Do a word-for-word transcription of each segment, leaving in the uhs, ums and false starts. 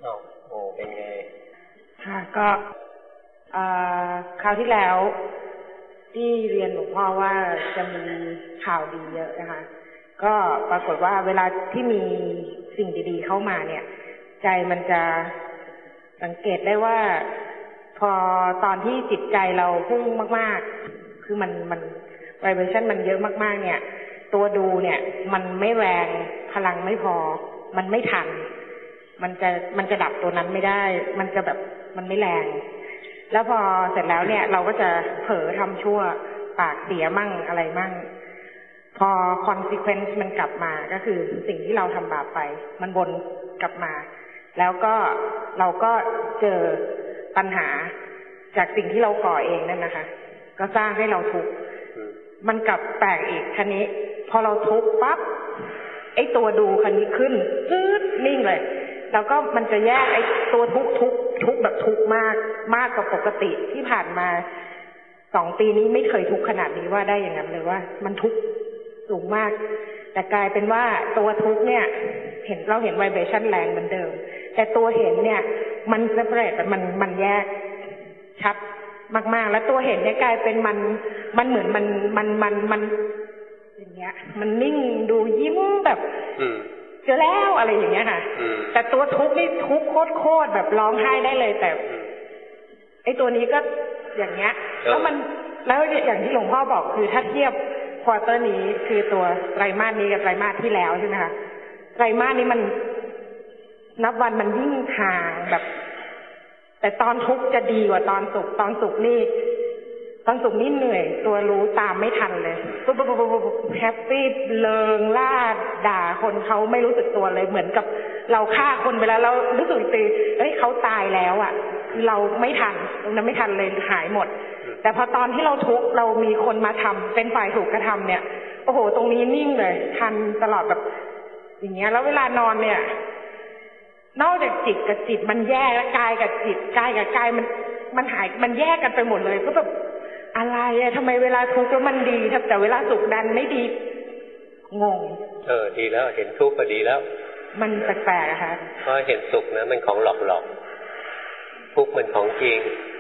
อ้าวโอ้เป็นไงค่ะก็คราวที่แล้วที่เรียนหลวงพ่อว่าจะมีข่าวดีเยอะนะคะก็ปรากฏว่าเวลาที่มีสิ่งดีๆเข้ามาเนี่ยใจมันจะสังเกตได้ว่าพอตอนที่จิตใจเราพุ่งมากๆคือมันมันไวเบรชั่นมันเยอะมากๆเนี่ยตัวดูเนี่ยมันไม่แรงพลังไม่พอมันไม่ทันมันจะมันจะดับตัวนั้นไม่ได้มันจะแบบมันไม่แรงแล้วพอเสร็จแล้วเนี่ยเราก็จะเผลอทำชั่วปากเสียมั่งอะไรมั่งพอ consequence มันกลับมาก็คือสิ่งที่เราทำบาปไปมันวนกลับมาแล้วก็เราก็เจอปัญหาจากสิ่งที่เราก่อเองนั่นนะคะก็สร้างให้เราทุกข์มันกลับแปลกอีกคันนี้พอเราทุกข์ปั๊บไอ้ตัวดูคันนี้ขึ้นปื๊ดนิ่งเลยแล้วก็มันจะแยกไอ้ตัวทุกทุกทุกแบบทุกมากมากกว่าปกติที่ผ่านมาสองปีนี้ไม่เคยทุกขนาดนี้ว่าได้อย่างนั้นเลยว่ามันทุกสูงมากแต่กลายเป็นว่าตัวทุกเนี่ยเห็นเราเห็นไวเบรชั่นแรงเหมือนเดิมแต่ตัวเห็นเนี่ยมันเซปเรตมันมันแยกชัดมากๆแล้วตัวเห็นเนี่ยกลายเป็นมันมันเหมือนมันมันมันมันอย่างเงี้ยมันนิ่งดูยิ้มแบบเจอแล้วอะไรอย่างเงี้ยค่ะแต่ตัวทุกข์นี่ทุกข์โคตรๆแบบร้องไห้ได้เลยแต่ไอ้ตัวนี้ก็อย่างเงี้ยแล้วมันแล้วอย่างที่หลวงพ่อบอกคือถ้าเทียบควอเตอร์นี้คือตัวไตรมาสนี้กับไตรมาสที่แล้วใช่ไหมคะไตรมาสนี้มันนับวันมันยิ่งห่างแบบแต่ตอนทุกข์จะดีกว่าตอนสุขตอนสุขนี่ตอนสุขนี่เหนื่อยตัวรู้ตามไม่ทันเลยปุ๊บปุ๊บปุ๊บปุ๊บแฮปปี้เลิงล่าด่าคนเขาไม่รู้สึกตัวเลยเหมือนกับเราฆ่าคนไปแล้วเรารู้สึกตีเอ้ยเขาตายแล้วอ่ะเราไม่ทันตรงนั้นไม่ทันเลยหายหมดแต่พอตอนที่เราทุกข์เรามีคนมาทำเป็นฝ่ายถูกกระทำเนี่ยโอ้โหตรงนี้นิ่งเลยทันตลอดแบบอย่างเงี้ยแล้วเวลานอนเนี่ยนอกจากจิตกับจิตมันแยกแล้วกายกับจิตกายกับกายมันมันหายมันแยกกันไปหมดเลยก็แบบอะไรอะทำไมเวลาทุกข์แล้วมันดีแต่เวลาสุขดันไม่ดีงงเออดีแล้วเห็นทุกข์ก็ดีแล้วมันแปลกๆอะคะเพราะเห็นสุขนะมันของหลอกๆทุกข์มันของจริง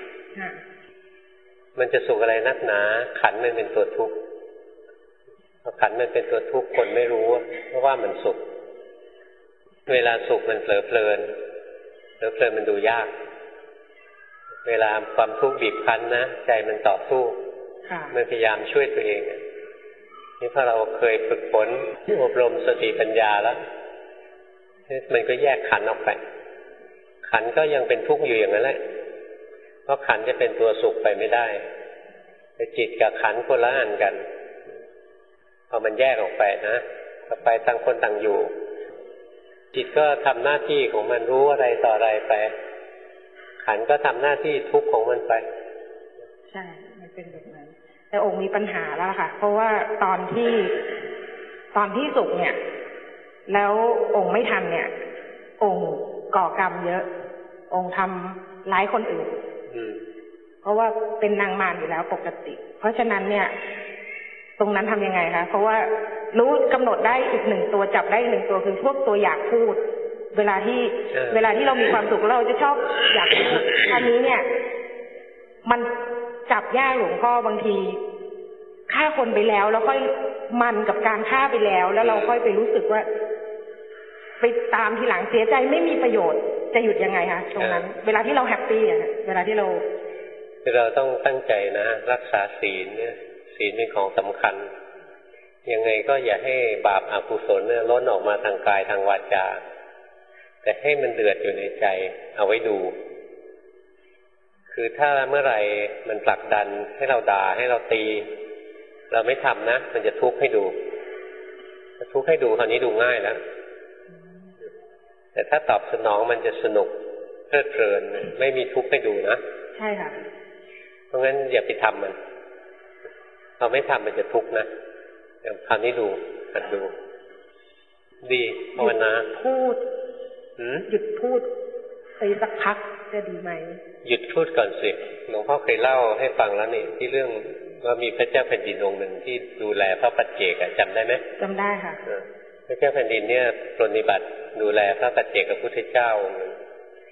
มันจะสุขอะไรนักหนาขันมันเป็นตัวทุกข์ขันมันเป็นตัวทุกข์คนไม่รู้เพราะว่ามันสุขเวลาสุขมันเผลอเพลินเผลอเพลินมันดูยากเวลาความทุกข์บีบคั้นนะใจมันต่อสู้มันพยายามช่วยตัวเองนี่พอเราเคยฝึกฝนอบรมสติปัญญาแล้วมันก็แยกขันออกไปขันก็ยังเป็นทุกข์อยู่อย่างนั้นแหละเพราะขันจะเป็นตัวสุขไปไม่ได้แต่จิตกับขันคนละอันกันพอมันแยกออกไปนะต่อไปต่างคนต่างอยู่จิตก็ทำหน้าที่ของมันรู้อะไรต่ออะไรไปขันก็ทำหน้าที่ทุกข์ของมันไปใช่มันเป็นแบบนั้นแต่องค์มีปัญหาแล้วค่ะเพราะว่าตอนที่ตอนที่สุขเนี่ยแล้วองค์ไม่ทันเนี่ยองค์ก่อกรรมเยอะองค์ทำร้ายคนอื่นเพราะว่าเป็นนางมารอยู่แล้วปกติเพราะฉะนั้นเนี่ยตรงนั้นทำยังไงคะเพราะว่ารู้กำหนดได้อีกหนึ่งตัวจับได้อีกหนึ่งตัวคือพวกตัวอยากพูดเวลาที่เวลาที่เรามีความสุขเราจะชอบอยากพูดอันนี้เนี่ยมันจับยากหลวงพ่อบางทีฆ่าคนไปแล้วแล้วค่อยมันกับการฆ่าไปแล้วแล้วเราค่อยไปรู้สึกว่าไปตามทีหลังเสียใจไม่มีประโยชน์จะหยุดยังไงคะตรงนั้นเวลาที่เราแฮปปี้อ่ะเวลาที่เราคือเราต้องตั้งใจนะรักษาศีลเนี่ยศีลเป็นของสำคัญยังไงก็อย่าให้บาปอกุศลเนี่ยล้นออกมาทางกายทางวาจาแต่ให้มันเดือดอยู่ในใจเอาไว้ดูคือถ้าเมื่อไหร่มันผลักดันให้เราด่าให้เราตีเราไม่ทำนะมันจะทุกข์ให้ดูทุกข์ให้ดูคราวนี้ดูง่ายแล้วแต่ถ้าตอบสนองมันจะสนุกเพลิดเพลินไม่มีทุกข์ให้ดูนะใช่ค่ะเพราะงั้นอย่าไปทำมันเราไม่ทำมันจะทุกข์นะคราวนี้ดูหัดดูดีภาวนาพูดหยุดพูดไปสักพักจะดีไหมหยุดพูดก่อนสิหลวงพ่อเคยเล่าให้ฟังแล้วนี่ที่เรื่องว่ามีพระเจ้าแผ่นดินองค์หนึ่งที่ดูแลพระปัจเจกจำได้ไหมจำได้ค่ะพระเจ้าแผ่นดินเนี่ยปรนนิบัติดูแลพระปัจเจกพุทธเจ้าองค์หนึ่ง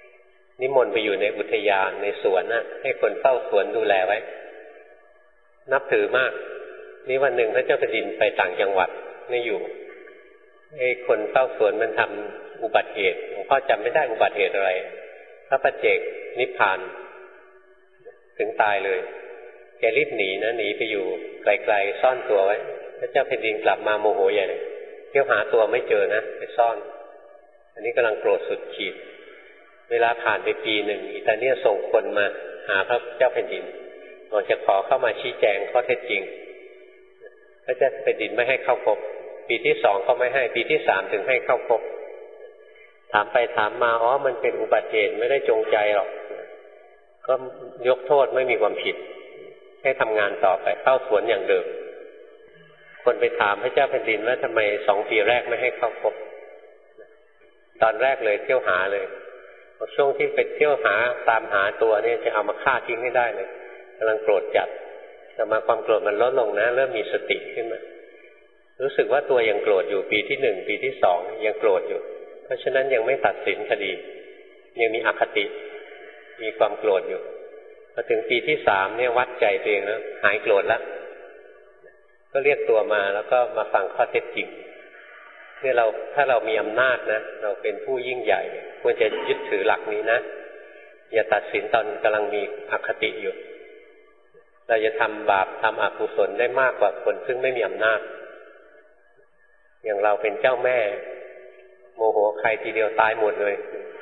นิมนต์ไปอยู่ในอุทยานในสวนน่ะให้คนเฝ้าสวนดูแลไว้นับถือมากนี่วันหนึ่งพระเจ้าแผ่นดินไปต่างจังหวัดไม่อยู่ไอ้คนเฝ้าสวนมันทำอุบัติเหตุหลวงพ่อจำไม่ได้อุบัติเหตุอะไรพระปัจเจกนิพพานถึงตายเลยแกรีบหนีนะหนีไปอยู่ไกลๆซ่อนตัวไว้พระเจ้าแผ่นดินกลับมาโมโหใหญ่เลยเที่ยวหาตัวไม่เจอนะไปซ่อนอันนี้กำลังโกรธสุดขีดเวลาผ่านไปปีหนึ่งอิตาเลียส่งคนมาหาพระเจ้าแผ่นดินบอกจะขอเข้ามาชี้แจงข้อเท็จจริงพระเจ้าแผ่นดินไม่ให้เข้าพบปีที่สองก็ไม่ให้ปีที่สามถึงให้เข้าพบถามไปถามมาอ๋อมันเป็นอุบัติเหตุไม่ได้จงใจหรอกก็ยกโทษไม่มีความผิดให้ทำงานต่อไปเข้าสวนอย่างเดิมคนไปถามพระเจ้าแผ่นดินว่าทำไมสองปีแรกไม่ให้เข้าพบตอนแรกเลยเที่ยวหาเลยช่วงที่ไปเที่ยวหาตามหาตัวเนี่ยจะเอามาฆ่าทิ้งให้ได้เลยกำลังโกรธจัดแต่มาความโกรธมันลดลงนะเริ่มมีสติขึ้นมารู้สึกว่าตัวยังโกรธอยู่ปีที่หนึ่งปีที่สองยังโกรธอยู่เพราะฉะนั้นยังไม่ตัดสินคดียังมีอคติมีความโกรธอยู่พอถึงปีที่สามเนี่ยวัดใจตัวเองแล้วหายโกรธแล้วก็เรียกตัวมาแล้วก็มาฟังข้อเท็จจริงเนี่ยเราถ้าเรามีอำนาจนะเราเป็นผู้ยิ่งใหญ่ควรจะยึดถือหลักนี้นะอย่าตัดสินตอนกำลังมีอคติอยู่เราจะทำบาปทำอกุศลได้มากกว่าคนซึ่งไม่มีอำนาจอย่างเราเป็นเจ้าแม่โมโหใครทีเดียวตายหมดเลย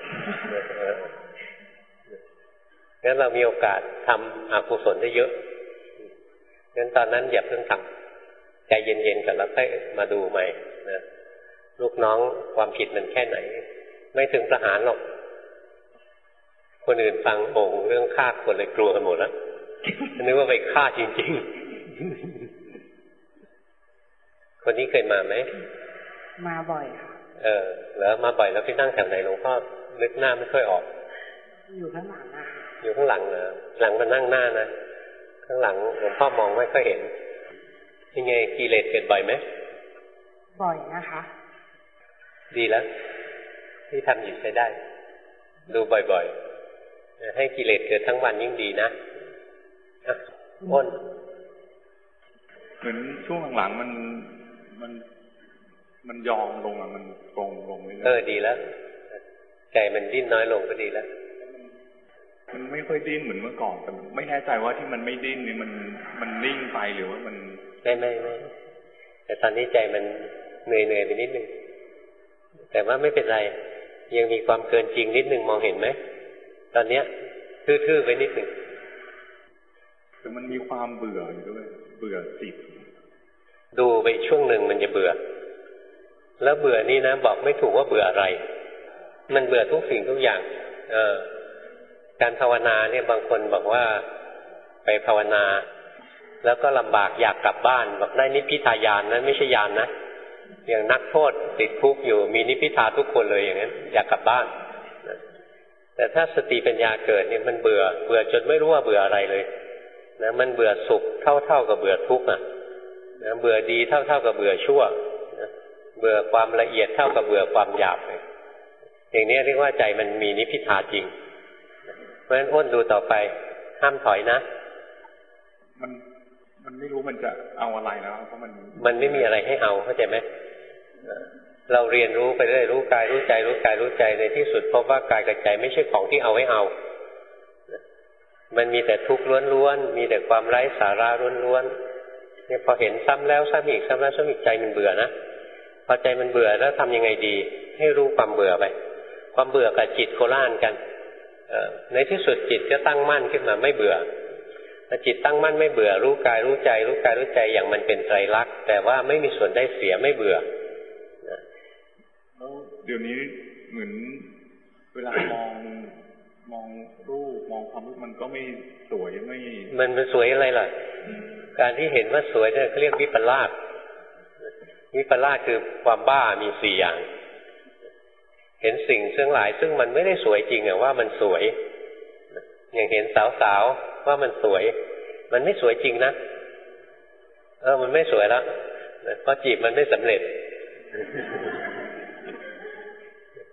งั้นเรามีโอกาสทำอกุศลได้เยอะงั้นตอนนั้นอย่าเพิ่งทำใจเย็นๆก่อนแล้วค่อยมาดูใหม่นะลูกน้องความผิดมันแค่ไหนไม่ถึงประหารหรอกคนอื่นฟังโอ่งเรื่องฆ่าคนเลยกลัวกันหมดแล้วนึกว่าไปฆ่าจริงๆคนนี้เคยมาไหมมาบ่อยค่ะเออแล้วมาบ่อยแล้วไปนั่งแถวไหนหลวงพ่อนึกหน้าไม่ค่อยออกอยู่ข้างหลังอ่ะอยู่ข้างหลังเหรอหลังมานั่งหน้านะข้างหลังหลวงพ่อมองไม่ค่อยเห็นยังไงกิเลสเกิดบ่อยไหมบ่อยนะคะดีแล้วที่ทำอยู่ใช้ได้ดูบ่อยๆให้กิเลสเกิดทั้งวันยิ่งดีนะอ้นเหมือนช่วงหลังๆมันมันมันยอมลงอ่ะมันตรงลงเลยเออดีแล้วใจมันดิ้นน้อยลงก็ดีแล้วมันไม่ค่อยดิ้นเหมือนเมื่อก่อนแต่ไม่แน่ใจว่าที่มันไม่ดิ้นนี่มันมันนิ่งไปหรือว่ามันไม่ไม่ไม่แต่ตอนนี้ใจมันเหนื่อยเหนื่อยไปนิดนึงแต่ว่าไม่เป็นไรยังมีความเกินจริงนิดนึงมองเห็นไหมตอนเนี้ยทื่อๆไปนิดนึงแต่มันมีความเบื่ออยู่ด้วยเบื่อจิตดูไปช่วงหนึ่งมันจะเบื่อแล้วเบื่อนี่นะบอกไม่ถูกว่าเบื่ออะไรมันเบื่อทุกสิ่งทุกอย่างเออการภาวนาเนี่ยบางคนบอกว่าไปภาวนาแล้วก็ลำบากอยากกลับบ้านบอกได้นิพพิทายานนั้นไม่ใช่ญาณ นะอย่างนักโทษติดคุกอยู่มีนิพพิทาทุกคนเลยอย่างนั้นอยากกลับบ้านแต่ถ้าสติปัญญาเกิดเนี่ยมันเบื่อเบื่อจนไม่รู้ว่าเบื่ออะไรเลยนะมันเบื่อสุขเท่าๆกับเบื่อทุกข์อ่ะนะเบื่อดีเท่าๆกับเบื่อชั่วนะเบื่อความละเอียดเท่ากับเบื่อความหยาบเลยอย่างนี้เรียกว่าใจมันมีนิพพิทาจริงเพราะฉะนั้นอ้นดูต่อไปห้ามถอยนะมันมันไม่รู้มันจะเอาอะไรแล้วเพราะมันมันไม่มีอะไรให้เอาเข้าใจไหมเราเรียนรู้ไปเรื่อยรู้กายรู้ใจรู้กายรู้ใจในที่สุดพบว่ากายกับใจไม่ใช่ของที่เอาไว้เอามันมีแต่ทุกข์ล้วนๆมีแต่ความไร้สาระล้วนๆเนี่ยพอเห็นซ้ำแล้วซ้ำอีกซ้ำแล้วซ้ำอีกใจมันเบื่อนะพอใจมันเบื่อแล้วทำยังไงดีให้รู้ความเบื่อไปความเบื่อกับจิตโคล่านกันในที่สุดจิตก็ตั้งมั่นขึ้นมาไม่เบื่อแต่จิตตั้งมั่นไม่เบื่อรู้กายรู้ใจรู้กายรู้ใจอย่างมันเป็นไตรลักษณ์แต่ว่าไม่มีส่วนได้เสียไม่เบื่อแล้วเดี๋ยวนี้เหมือนเวลามองมองรูปมองความรู้มันก็ไม่สวยไม่มันมันสวยอะไรล่ะการที่เห็นว่าสวยเนี่ยเขาเรียกวิปลาสวิปลาสคือความบ้ามีสี่อย่างเห็นสิ่งซึ่งหลายซึ่งมันไม่ได้สวยจริงอะว่ามันสวยอย่างเห็นสาวๆว่ามันสวยมันไม่สวยจริงนะเออมันไม่สวยแล้วเพราะจีบมันไม่สำเร็จ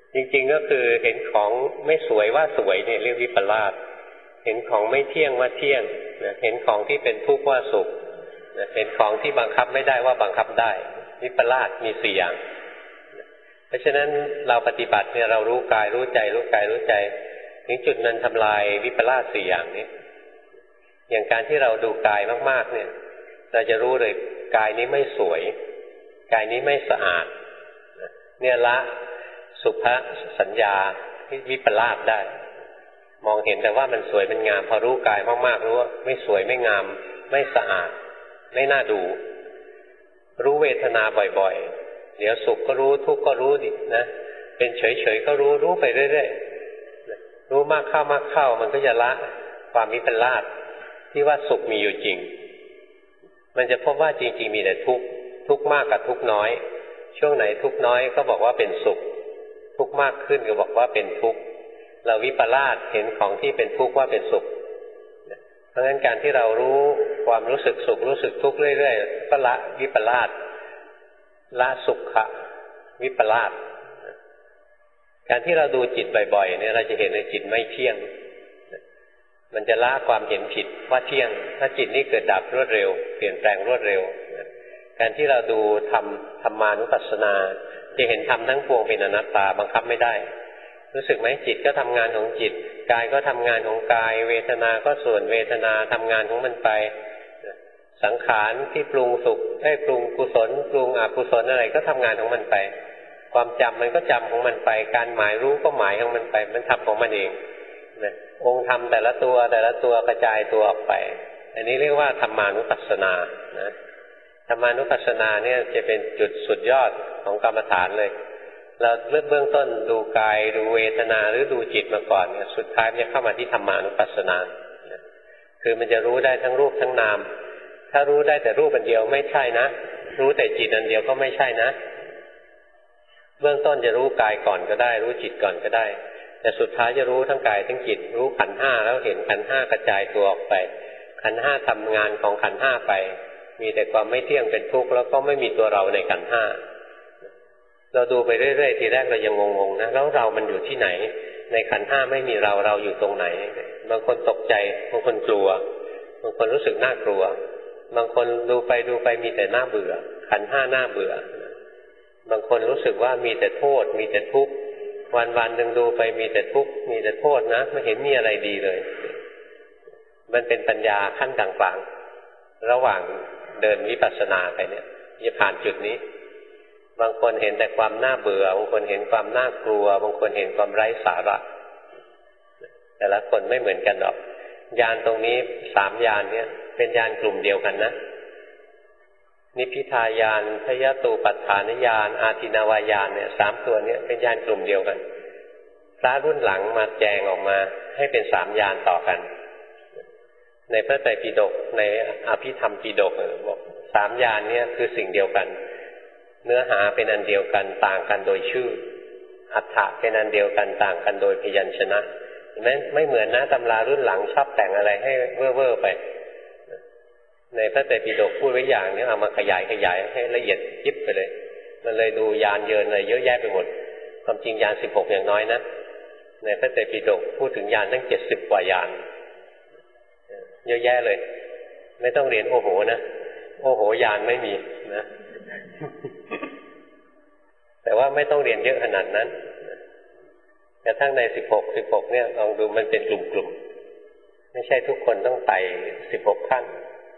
จริงๆก็คือเห็นของไม่สวยว่าสวยเนี่ยเรียกวิปลาสเห็นของไม่เที่ยงว่าเที่ยงเห็นของที่เป็นทุกข์ว่าสุขเห็นของที่บังคับไม่ได้ว่าบังคับได้วิปลาสมีสี่อย่างเพราะฉะนั้นเราปฏิบัติเนี่ยเรารู้กายรู้ใจรู้กายรู้ใจถึงจุดนั้นทำลายวิปลาสสี่อย่างนี้อย่างการที่เราดูกายมากๆเนี่ยเราจะรู้เลยกายนี้ไม่สวยกายนี้ไม่สะอาดเนี่ยละสุภสัญญาที่วิปลาสได้มองเห็นแต่ว่ามันสวยมันงามพอรู้กายมากๆรู้ว่าไม่สวยไม่งามไม่สะอาดไม่น่าดูรู้เวทนาบ่อยๆเดี๋ยวสุขก็รู้ทุกข์ก็รู้ดินะเป็นเฉยๆก็รู้รู้ไปเรื่อยๆรู้มากเข้ามากเข้ามันก็จะละความวิปลาสที่ว่าสุขมีอยู่จริงมันจะพบว่าจริงๆมีแต่ทุกข์ทุกข์มากกับทุกข์น้อยช่วงไหนทุกข์น้อยก็บอกว่าเป็นสุขทุกข์มากขึ้นก็บอกว่าเป็นทุกข์เราวิปลาสเห็นของที่เป็นทุกข์ว่าเป็นสุขเพราะฉะนั้นการที่เรารู้ความรู้สึกสุขรู้สึกทุกข์เรื่อยๆก็ละวิปลาสละสุขะวิปลาสการที่เราดูจิตบ่อยๆเนี่ยเราจะเห็นในจิตไม่เที่ยงมันจะละความเห็นผิดว่าเที่ยงถ้าจิตนี้เกิดดับรวดเร็วเปลี่ยนแปลงรวดเร็วการที่เราดูธรรมธรรมานุปัสสนาจะเห็นธรรมทั้งปวงเป็นอนัตตาบังคับไม่ได้รู้สึกไหมจิตก็ทำงานของจิตกายก็ทำงานของกายเวทนาก็ส่วนเวทนาทำงานของมันไปสังขารที่ปรุงสุขได้ปรุงกุศลปรุงอกุศลอะไรก็ทำงานของมันไปความจำมันก็จำของมันไปการหมายรู้ก็หมายของมันไปมันทำของมันเองนะองค์ธรรมแต่ละตัวแต่ละตัวกระจายตัวออกไปอันนี้เรียกว่าธรรมานุปัสสนานะธรรมานุปัสสนาเนี่ยจะเป็นจุดสุดยอดของกรรมฐานเลยเราเริ่มเบื้องต้นดูกายดูเวทนาหรือดูจิตมาก่อนเนี่ยสุดท้ายมันจะเข้ามาที่ธรรมานุปัสสนาคือมันจะรู้ได้ทั้งรูปทั้งนามถ้ารู้ได้แต่รูปอันเดียวไม่ใช่นะรู้แต่จิตอันเดียวก็ไม่ใช่นะเบื้องต้นจะรู้กายก่อนก็ได้รู้จิตก่อนก็ได้แต่สุดท้ายจะรู้ทั้งกายทั้งจิตรู้ขันธ์ห้าแล้วเห็นขันธ์ห้ากระจายตัวออกไปขันธ์ห้าทำงานของขันธ์ห้าไปมีแต่ความไม่เที่ยงเป็นทุกข์แล้วก็ไม่มีตัวเราในขันธ์ห้าเราดูไปเรื่อยๆทีแรกเรายังงงๆนะแล้วเรามันอยู่ที่ไหนในขันธ์ห้าไม่มีเราเราอยู่ตรงไหนบางคนตกใจบางคนกลัวบางคนรู้สึกน่ากลัวบางคนดูไปดูไปมีแต่น่าเบื่อขันธ์ห้าน่าเบื่อบางคนรู้สึกว่ามีแต่โทษมีแต่ทุกข์วันๆหนึ่งดูไปมีแต่ทุกข์มีแต่โทษนะไม่เห็นมีอะไรดีเลยมันเป็นปัญญาขั้นกลางๆระหว่างเดินวิปัสสนาไปเนี่ยจะผ่านจุดนี้บางคนเห็นแต่ความน่าเบื่อบางคนเห็นความน่ากลัวบางคนเห็นความไร้สาระแต่ละคนไม่เหมือนกันหรอกญาณตรงนี้สามญาณเนี่ยเป็นญาณกลุ่มเดียวกันนะนิพพิทายานทยตูปัฏฐานญาณอาทินาวายานเนี่ยสามตัวนี้เป็นญาณกลุ่มเดียวกันพระรุ่นหลังมาแจงออกมาให้เป็นสามญาณต่อกันในพระไตรปิฎกในอภิธรรมปิฎกบอกสามญาณเนี่ยคือสิ่งเดียวกันเนื้อหาเป็นอันเดียวกันต่างกันโดยชื่ออัฏฐะเป็นอันเดียวกันต่างกันโดยพยัญชนะเห็นไหมไม่เหมือนนะตำรารุ่นหลังชอบแต่งอะไรให้เว่อร์ๆไปในพระไตรปิฎกพูดไว้อย่างนี้เอามาขยายขยายให้ละเอียดยิบไปเลยมันเลยดูยานเยินอะไรเยอะแยะไปหมดความจริงยานสิบหกอย่างน้อยนะในพระไตรปิฎกพูดถึงยานตั้งเจ็ดสิบกว่ายานเยอะแยะเลยไม่ต้องเรียนโอ้โหนะโอ้โหยานไม่มีนะแต่ว่าไม่ต้องเรียนเยอะขนาดนั้นกระทั่งในสิบหกสิบหกเนี่ยลองดูมันเป็นกลุ่มๆไม่ใช่ทุกคนต้องไต่สิบหกขั้น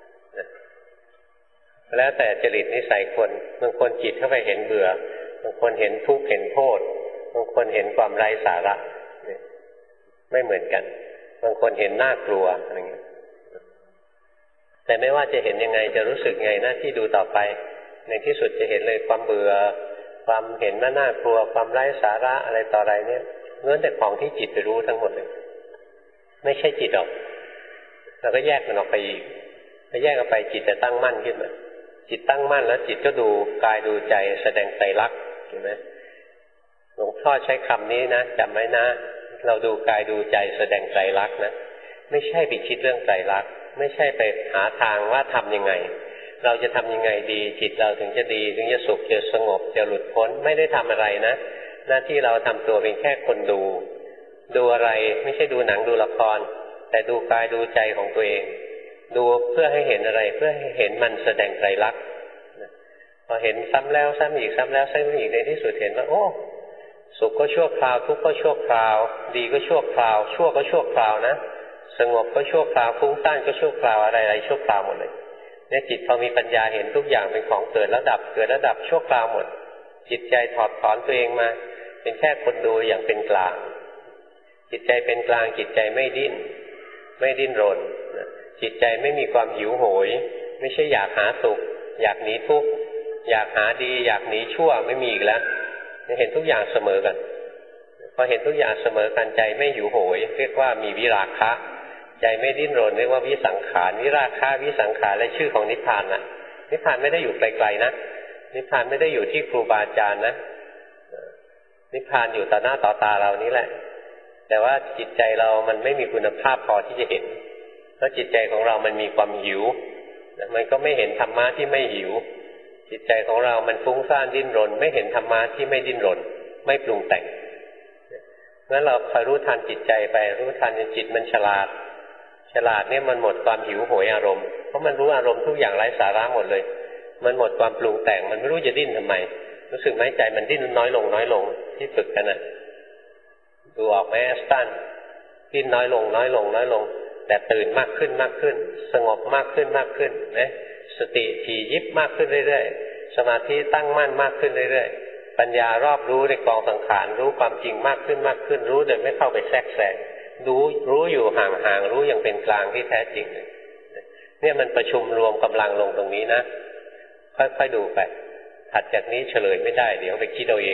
แล้วแต่จริตนิสัยคนบางคนจิตเข้าไปเห็นเบื่อบางคนเห็นทุกข์เห็นโทษบางคนเห็นความไร้สาระไม่เหมือนกันบางคนเห็นน่ากลัวอะไรเงี้ยแต่ไม่ว่าจะเห็นยังไงจะรู้สึกไงหน้าที่ดูต่อไปในที่สุดจะเห็นเลยความเบื่อความเห็นว่าน่ากลัวความไร้สาระอะไรต่ออะไรเนี่ยเงื่อนแต่ของที่จิตไปรู้ทั้งหมดเลยไม่ใช่จิตหรอกเราก็แยกมันออกไปอีกพอแยกออกไปจิตจะตั้งมั่นขึ้นมาจิตตั้งมั่นแล้วจิตก็ดูกายดูใจแสดงไตรลักษณ์เห็นไหมหลวงพ่อใช้คำนี้นะจำไว้นะเราดูกายดูใจแสดงไตรลักษณ์นะไม่ใช่ไปคิดเรื่องไตรลักษณ์ไม่ใช่ไปหาทางว่าทำยังไงเราจะทำยังไงดีจิตเราถึงจะดีถึงจะสุขจะสงบจะหลุดพ้นไม่ได้ทำอะไรนะหน้าที่เราทำตัวเป็นแค่คนดูดูอะไรไม่ใช่ดูหนังดูละครแต่ดูกายดูใจของตัวเองดูเพื่อให้เห็นอะไรเพื่อให้เห็นมันแสดงไตรลักษณ์พอเห็นซ้ำแล้วซ้ำอีกซ้ำแล้วซ้ำอีกในที่สุดเห็นว่าโอ้สุขก็ชั่วคราวทุกข์ก็ชั่วคราวดีก็ชั่วคราวชั่วก็ชั่วคราวนะสงบก็ชั่วคราวฟุ้งซ่านก็ชั่วคราวอะไรๆชั่วคราวหมดเลยเนี่ยจิตพอมีปัญญาเห็นทุกอย่างเป็นของเกิดแล้วดับเกิดแล้วดับชั่วคราวหมดจิตใจถอดถอนตัวเองมาเป็นแค่คนดูอย่างเป็นกลางจิตใจเป็นกลางจิตใจไม่ดิ้นไม่ดิ้นรนจิตใจไม่มีความหิวโหยไม่ใช่อยากหาสุขอยากหนีทุกข์อยากหาดีอยากหนีชั่วไม่มีอีกแล้วเห็นทุกอย่างเสมอกันพอเห็นทุกอย่างเสมอกันใจไม่หิวโหยเรียกว่ามีวิราคะใจไม่ดิ้นรนเรียกว่าวิสังขารวิราคะวิสังขารและชื่อของนิพพานนะนิพพานไม่ได้อยู่ไกลๆนะนิพพานไม่ได้อยู่ที่ครูบาอาจารย์นะนิพพานอยู่ต่อหน้าต่อตาเรานี่แหละแต่ว่าจิตใจเรามันไม่มีคุณภาพพอที่จะเห็นเพราะจิตใจของเรามันมีความหิวมันก็ไม่เห็นธรรมะที่ไม่หิวจิตใจของเรามันฟุ้งซ่านดิ้นรนไม่เห็นธรรมะที่ไม่ดิ้นรนไม่ปรุงแต่งงั้นเราคอยรู้ทันจิตใจไปรู้ทันจิตมันฉลาดฉลาดเนี่ยมันหมดความหิวโหยอารมณ์เพราะมันรู้อารมณ์ทุกอย่างไร้สาระหมดเลยมันหมดความปรุงแต่งมันไม่รู้จะดิ้นทำไมรู้สึกไหมใจมันดิ้นน้อยลงน้อยลงที่ฝึกกันนะดูออกไหมแอสตันดิ้นน้อยลงน้อยลงน้อยลงแต่ตื่นมากขึ้นมากขึ้นสงบมากขึ้นมากขึ้นนะสติถี่ยิบมากขึ้นเรื่อยๆสมาธิตั้งมั่นมากขึ้นเรื่อยๆปัญญารอบรู้ในกองสังขารรู้ความจริงมากขึ้นมากขึ้นรู้โดยไม่เข้าไปแทรกแซงรู้รู้อยู่ห่างๆรู้อย่างเป็นกลางที่แท้จริงเนี่ยมันประชุมรวมกำลังลงตรงนี้นะค่อยๆดูไปถัดจากนี้เฉลยไม่ได้เดี๋ยวไปคิดเอาเอง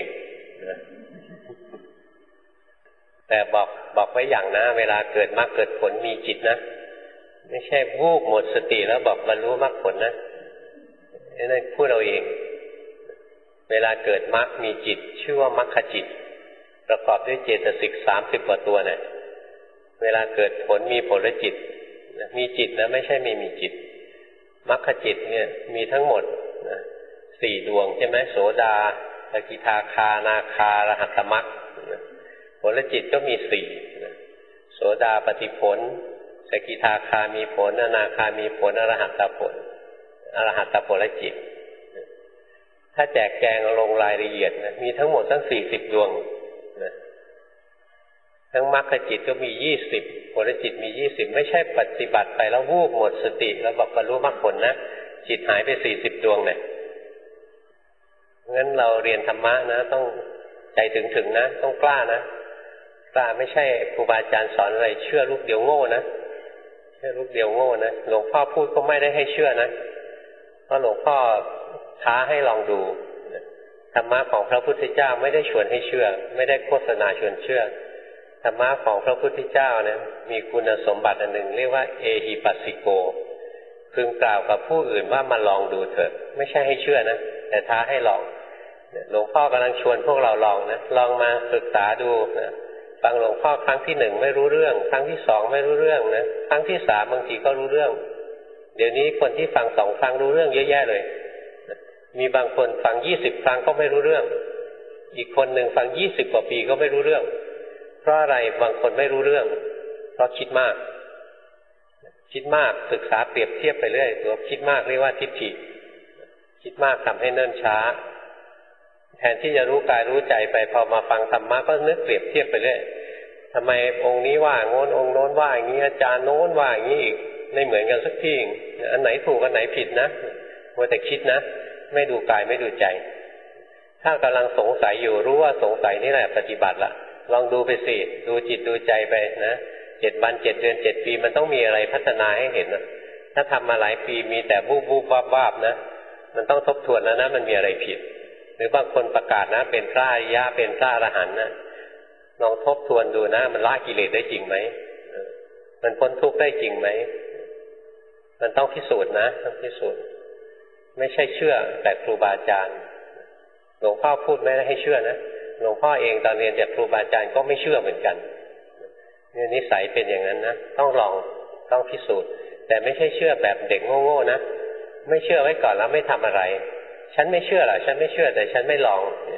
แต่บอกบอกไว้อย่างนะเวลาเกิดมรรคเกิดผลมีจิตนะไม่ใช่วูบหมดสติแล้วบอกบรรลุมรรคผลนะนั่นพูดเอาเองเวลาเกิดมรรคมีจิตชื่อว่ามรรคจิตประกอบด้วยเจตสิกสามสิบกว่าตัวเนี่ยเวลาเกิดผลมีผลจิตมีจิตนะไม่ใช่ไม่มีจิตมรรคจิตเนี่ยมีทั้งหมดนะสี่ดวงใช่ไหมโสดาสกิทาคานาคาอรหัตตมรรคผลจิตก็มีสี่โสดาปฏิผลสกิทาคามีผลอนาคามีผลอรหัตตผลอรหัตตผลจิตถ้าแจกแจงลงรายละเอียดนะมีทั้งหมดตั้งสี่สิบดวงนะทั้งมรรคจิตก็มียี่สิบผลจิตมียี่สิบไม่ใช่ปฏิบัติไปแล้ววูบหมดสติแล้วบอกบรรลุมรรคผลนะจิตหายไปสี่สิบดวงเนี่ยงั้นเราเรียนธรรมะนะต้องใจถึงๆนะต้องกล้านะกล้าไม่ใช่ครูบาอาจารย์สอนอะไรเชื่อลูกเดียวโง่นะเชื่อลูกเดียวโง่นะหลวงพ่อพูดก็ไม่ได้ให้เชื่อนะเพราะหลวงพ่อท้าให้ลองดูธรรมะของพระพุทธเจ้าไม่ได้ชวนให้เชื่อไม่ได้โฆษณาชวนเชื่อธรรมะของพระพุทธเจ้านะมีคุณสมบัติอันหนึ่งเรียกว่าเอหิปัสสิโกพึงกล่าวกับผู้อื่นว่ามาลองดูเถิดไม่ใช่ให้เชื่อนะแต่ท้าให้ลองหลวงพ่อกำลังชวนพวกเราลองนะลองมาศึกษาดูนะฟังหลวงพ่อครั้งที่หนึ่งไม่รู้เรื่องครั้งที่สองไม่รู้เรื่องนะครั้งที่สามบางทีก็รู้เรื่องเดี๋ยวนี้คนที่ฟังสองครั้งรู้เรื่องเยอะแยะเลยมีบางคนฟังยี่สิบครั้งก็ไม่รู้เรื่องอีกคนหนึ่งฟังยี่สิบกว่าปีก็ไม่รู้เรื่องเพราะอะไรบางคนไม่รู้เรื่องเพราะคิดมากคิดมากศึกษาเปรียบเทียบไปเรื่อยตัวคิดมากเรียกว่าทิฏฐิคิดมากทำให้เนิ่นช้าแทนที่จะรู้กายรู้ใจไปพอมาฟังธรรมะก็นึกเปรียบเทียบไปเรื่อยทำไมองค์นี้ว่าโน้นองค์โน้นว่าอย่างนี้อาจารย์โน้นว่าอย่างนี้อีกไม่เหมือนกันสักทีอันไหนถูกอันไหนผิดนะมัวแต่คิดนะไม่ดูกายไม่ดูใจถ้ากำลังสงสัยอยู่รู้ว่าสงสัยนี่แหละปฏิบัติละลองดูไปสิดูจิตดูใจไปนะเจ็ดวันเจ็ดเดือนเจ็ดปีมันต้องมีอะไรพัฒนาให้เห็นนะถ้าทำมาหลายปีมีแต่บูบบูบวาบวาบนะมันต้องทบทวนแล้วนะมันมีอะไรผิดหรือบางคนประกาศนะเป็นพระอริยะเป็นพระอรหันต์นะลองทบทวนดูนะมันละกิเลสได้จริงไหมมันพ้นทุกข์ได้จริงไหมมันต้องพิสูจน์นะต้องพิสูจน์ไม่ใช่เชื่อแต่ครูบาอาจารย์หลวงพ่อพูดไม่ได้ให้เชื่อนะหลวงพ่อเองตอนเรียนจากครูบาอาจารย์ก็ไม่เชื่อเหมือนกันเนี่ยนิสัยเป็นอย่างนั้นนะต้องลองต้องพิสูจน์แต่ไม่ใช่เชื่อแบบเด็กโง่ๆนะไม่เชื่อไว้ก่อนแล้วไม่ทำอะไรฉันไม่เชื่อหรอฉันไม่เชื่อแต่ฉันไม่ลอง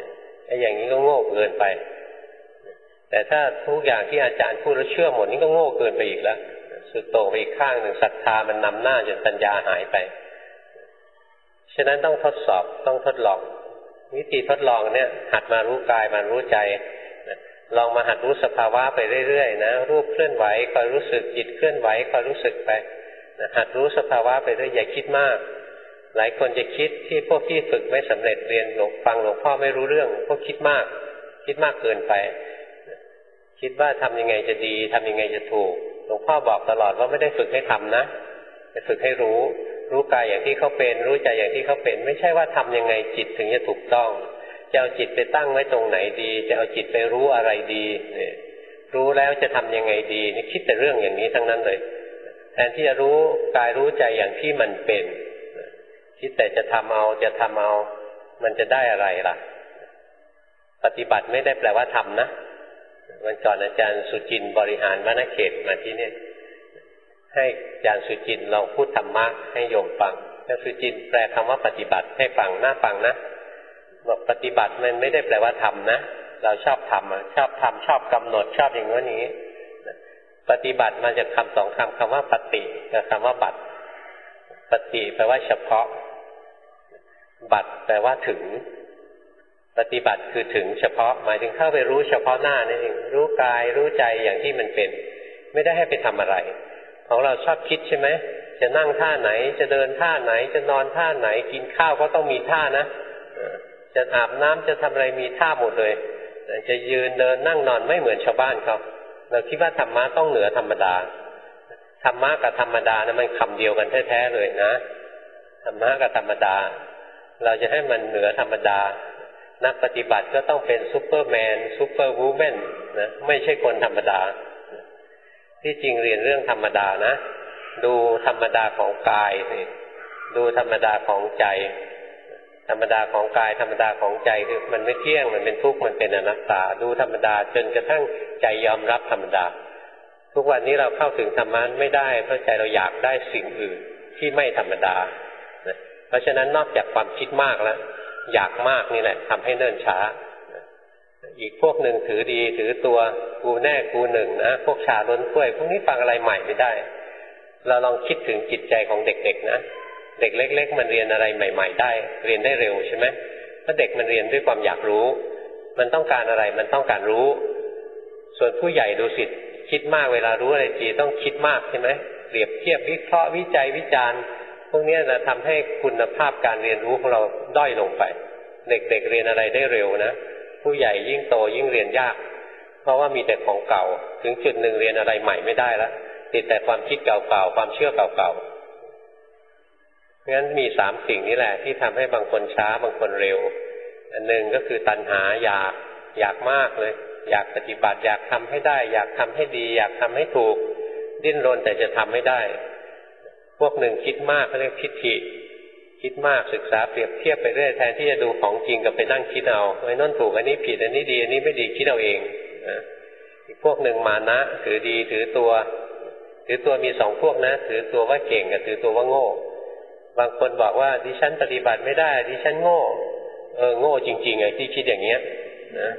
ไอ้อย่างนี้ก็โง่เกินไปแต่ถ้าทุกอย่างที่อาจารย์พูดแล้วเชื่อหมดนี่ก็โง่เกินไปอีกแล้วสุดโต่งไปอีกข้างหนึ่งศรัทธามันนำหน้าจนปัญญาหายไปฉะนั้นต้องทดสอบต้องทดลองวิธีทดลองเนี่ยหัดมารู้กายมารู้ใจลองมาหัดรู้สภาวะไปเรื่อยๆนะรูปเคลื่อนไหวคอยรู้สึกจิตเคลื่อนไหวคอยรู้สึกไปหัดรู้สภาวะไปเรื่อยอย่าคิดมากหลายคนจะคิดที่พวกที่ฝึกไม่สำเร็จเรียนหลวงฟังหลวงพ่อไม่รู้เรื่องพวกคิดมากคิดมากเกินไปคิดว่าทำยังไงจะดีทำยังไงจะถูกหลวงพ่อบอกตลอดว่าไม่ได้ฝึกให้ทำนะแต่ฝึกให้รู้รู้กายอย่างที่เขาเป็นรู้ใจอย่างที่เขาเป็นไม่ใช่ว่าทำยังไงจิตถึงจะถูกต้องจะเอาจิตไปตั้งไว้ตรงไหนดีจะเอาจิตไปรู้อะไรดีเนี่ยรู้แล้วจะทำยังไงดีนี่คิดแต่เรื่องอย่างนี้ทั้งนั้นเลยแทนที่จะรู้กายรู้ใจอย่างที่มันเป็นคิดแต่จะทำเอาจะทำเอามันจะได้อะไรล่ะปฏิบัติไม่ได้แปลว่าทำนะวันก่อนอาจารย์สุจินต์บริหารวณเขตมาที่นี่ให้อาจารย์สุจินต์ลองพูดธรรมะให้โยมฟังอาจารย์สุจินต์แปลคำว่าปฏิบัติให้ฟังน่าฟังนะบอกปฏิบัติมันไม่ได้แปลว่าทำนะเราชอบทำชอบทำชอบกำหนดชอบอย่างนี้นี้ปฏิบัติมาจากคำสองคำคำว่าปฏิกับคำว่าบัติปฏิแปลว่าเฉพาะบัติแปลว่าถึงปฏิบัติคือถึงเฉพาะหมายถึงเข้าไปรู้เฉพาะหน้านั่นเองรู้กายรู้ใจอย่างที่มันเป็นไม่ได้ให้ไปทำอะไรของเราชอบคิดใช่ไหมจะนั่งท่าไหนจะเดินท่าไหนจะนอนท่าไหนกินข้าวก็ต้องมีท่านะจะอาบน้ำจะทำอะไรมีท่าหมดเลยจะยืนเดินนั่งนอนไม่เหมือนชาวบ้านเขาเราคิดว่าธรรมะต้องเหนือธรรมดาธรรมะกับธรรมดานะมันคำเดียวกันแท้ๆเลยนะธรรมะกับธรรมดาเราจะให้มันเหนือธรรมดานักปฏิบัติก็ต้องเป็นซูเปอร์แมนซูเปอร์วูแมนนะไม่ใช่คนธรรมดาที่จริงเรียนเรื่องธรรมดานะดูธรรมดาของกายสิดูธรรมดาของใจธรรมดาของกายธรรมดาของใจคือมันไม่เที่ยงมันเป็นทุกข์มันเป็นอนัตตาดูธรรมดาจนกระทั่งใจยอมรับธรรมดาทุกวันนี้เราเข้าถึงธรรมะไม่ได้เพราะใจเราอยากได้สิ่งอื่นที่ไม่ธรรมดาเพราะฉะนั้นนอกจากความคิดมากแล้วอยากมากนี่แหละทำให้เนิ่นช้าอีกพวกหนึ่งถือดีถือตัวกูแน่กูหนึ่งนะพวกชาล้นถ้วยพวกนี้ฟังอะไรใหม่ไม่ได้เราลองคิดถึงจิตใจของเด็กๆนะเด็กเล็กๆมันเรียนอะไรใหม่ๆได้เรียนได้เร็วใช่ไหมเพราะเด็กมันเรียนด้วยความอยากรู้มันต้องการอะไรมันต้องการรู้ส่วนผู้ใหญ่ดูสิคิดมากเวลารู้อะไรทีต้องคิดมากใช่ไหมเปรียบเทียบวิเคราะห์วิจัยวิจารณ์พวกนี้นะทำให้คุณภาพการเรียนรู้ของเราด้อยลงไปเด็กๆ เ, เรียนอะไรได้เร็วนะผู้ใหญ่ยิ่งโตยิ่งเรียนยากเพราะว่ามีแต่ของเก่าถึงจุดหนึ่งเรียนอะไรใหม่ไม่ได้แล้วติดแต่ความคิดเก่าๆความเชื่อเก่าๆงั้นมีสามสิ่งนี้แหละที่ทำให้บางคนช้าบางคนเร็วอันหนึ่งก็คือตัณหาอยากอยากมากเลยอยากปฏิบัติอยากทำให้ได้อยากทำให้ดีอยากทำให้ถูกดิ้นรนแต่จะทำไม่ได้พวกหนึ่งคิดมากเขาเรียกทิฏฐิคิดมากศึกษาเปรียบเทียบไปเรื่อยแทนที่จะดูของจริงกับไปนั่งคิดเอาไอ้นั่นถูกอันนี้ผิดอันนี้ดีอันนี้ไม่ดีคิดเอาเองอีกพวกหนึ่งมานะถือดีถือตัวถือตัวมีสองพวกนะถือตัวว่าเก่งกับถือตัวว่าโง่บางคนบอกว่าดิฉันปฏิบัติไม่ได้ดิฉันโง่เออโง่จริงๆไอ้ที่คิดอย่างเงี้ยนะ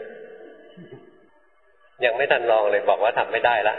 ยังไม่ทันลองเลยบอกว่าทำไม่ได้ละ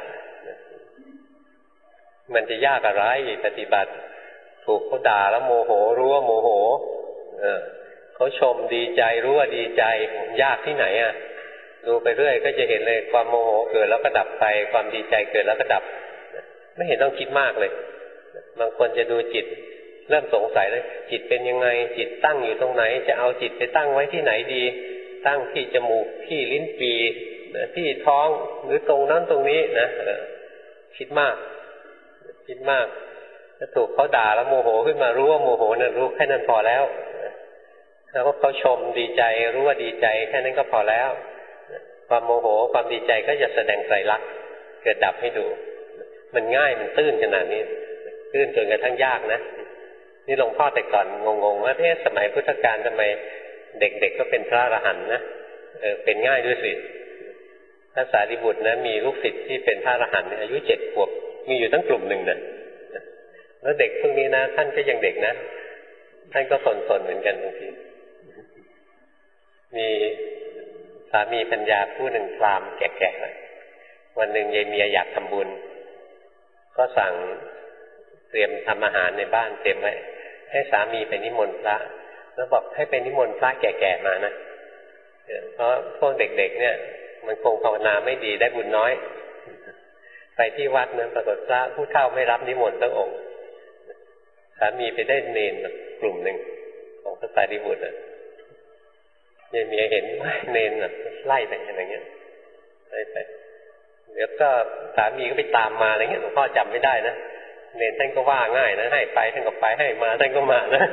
มันจะยากอะไรปฏิบัติถูกเขาด่าแล้วโมโหรู้ว่าโมโหเออเขาชมดีใจรู้ว่าดีใจยากที่ไหนอ่ะดูไปเรื่อยก็จะเห็นเลยความโมโหเกิดแล้วก็ดับไปความดีใจเกิดแล้วก็ดับไม่เห็นต้องคิดมากเลยบางคนจะดูจิตเริ่มสงสัยเลยจิตเป็นยังไงจิตตั้งอยู่ตรงไหนจะเอาจิตไปตั้งไว้ที่ไหนดีตั้งที่จมูกที่ลิ้นปีที่ท้องหรือตรงนั้นตรงนี้นะคิดมากคิดมากถ้าถูกเขาด่าแล้วโมโหขึ้นมารู้ว่าโมโหนั่นรู้แค่นั้นพอแล้วแล้วก็เขาชมดีใจรู้ว่าดีใจแค่นั้นก็พอแล้วความโมโหความดีใจก็จะแสดงไตรลักษณ์เกิดดับให้ดูมันง่ายมันตื้นขนาดนี้ตื้นจนกระทั่งยากนะนี่หลวงพ่อแต่ก่อนงงๆว่าเอ๊ะสมัยพุทธกาลทำไมเด็กๆก็เป็นพระอรหันต์นะเออเป็นง่ายด้วยสิพระสารีบุตรนะมีลูกศิษย์ที่เป็นพระอรหันต์อายุเจ็ดขวบมีอยู่ตั้งกลุ่มหนึ่งนะแล้วเด็กพวกนี้นะท่านก็ยังเด็กนะท่านก็สนๆเหมือนกันบางทีมีสามีปัญญาผู้หนึ่งพราหมณ์แก่ๆเลยวันหนึ่งยายเมียอยากทำบุญก็สั่งเตรียมทำอาหารในบ้านเตรียมไว้ให้สามีไปนิมนต์พระแล้วบอกให้ไปนิมนต์พระแก่ๆมานะเพราะพวกเด็กๆเนี่ยมันคงภาวนาไม่ดีได้บุญน้อยไปที่วัดนั้นปรากฏพระผู้เฒ่าไม่รับนิมนต์ทั้งองค์สามีไปได้เนรกลุ่มหนึ่งของพระสารีบุตรยายเมียเห็นเนรไล่ไปอะไรเงี้ยไล่ไปเดี๋ยวก็สามีก็ไปตามมาอะไรเงี้ยหลวงพ่อจำไม่ได้นะเนรท่านก็ว่าง่ายนะให้ไปท่านก็ไปให้มาท่านก็มานะ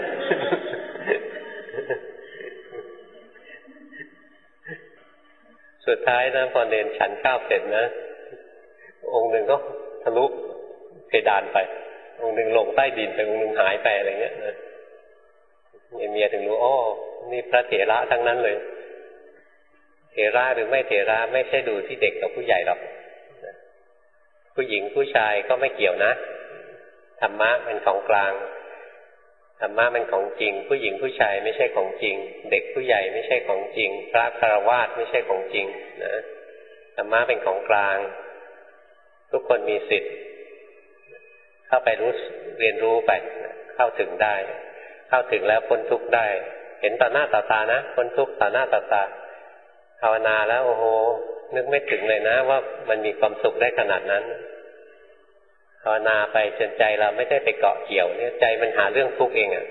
สุดท้ายนะพอเนรฉันข้าวเสร็จนะองค์หนึ่งก็ทะลุเพดานไปองค์หนึ่งลงใต้ดินไปองค์หนึ่งหายไปอะไรเงี้ยนะเมียถึงรู้อ๋อนี่พระเถระทั้งนั้นเลยเถระหรือไม่เถระไม่ใช่ดูที่เด็กกับผู้ใหญ่หรอกผู้หญิงผู้ชายก็ไม่เกี่ยวนะธรรมะเป็นของกลางธรรมะเป็นของจริงผู้หญิงผู้ชายไม่ใช่ของจริงเด็กผู้ใหญ่ไม่ใช่ของจริงพระฆราวาสไม่ใช่ของจริงนะธรรมะเป็นของกลางทุกคนมีสิทธิ์เข้าไปรู้เรียนรู้ไปเข้าถึงได้เข้าถึงแล้วพ้นทุกข์ได้เห็นต่อหน้าต่อตานะพ้นทุกข์ต่อหน้าต่อตาภาวนาแล้วโอ้โหนึกไม่ถึงเลยนะว่ามันมีความสุขได้ขนาดนั้นภาวนาไปจนใจเราไม่ได้ไปเกาะเกี่ยวเนี่ยใจมันหาเรื่องทุกข์เองอ่ะ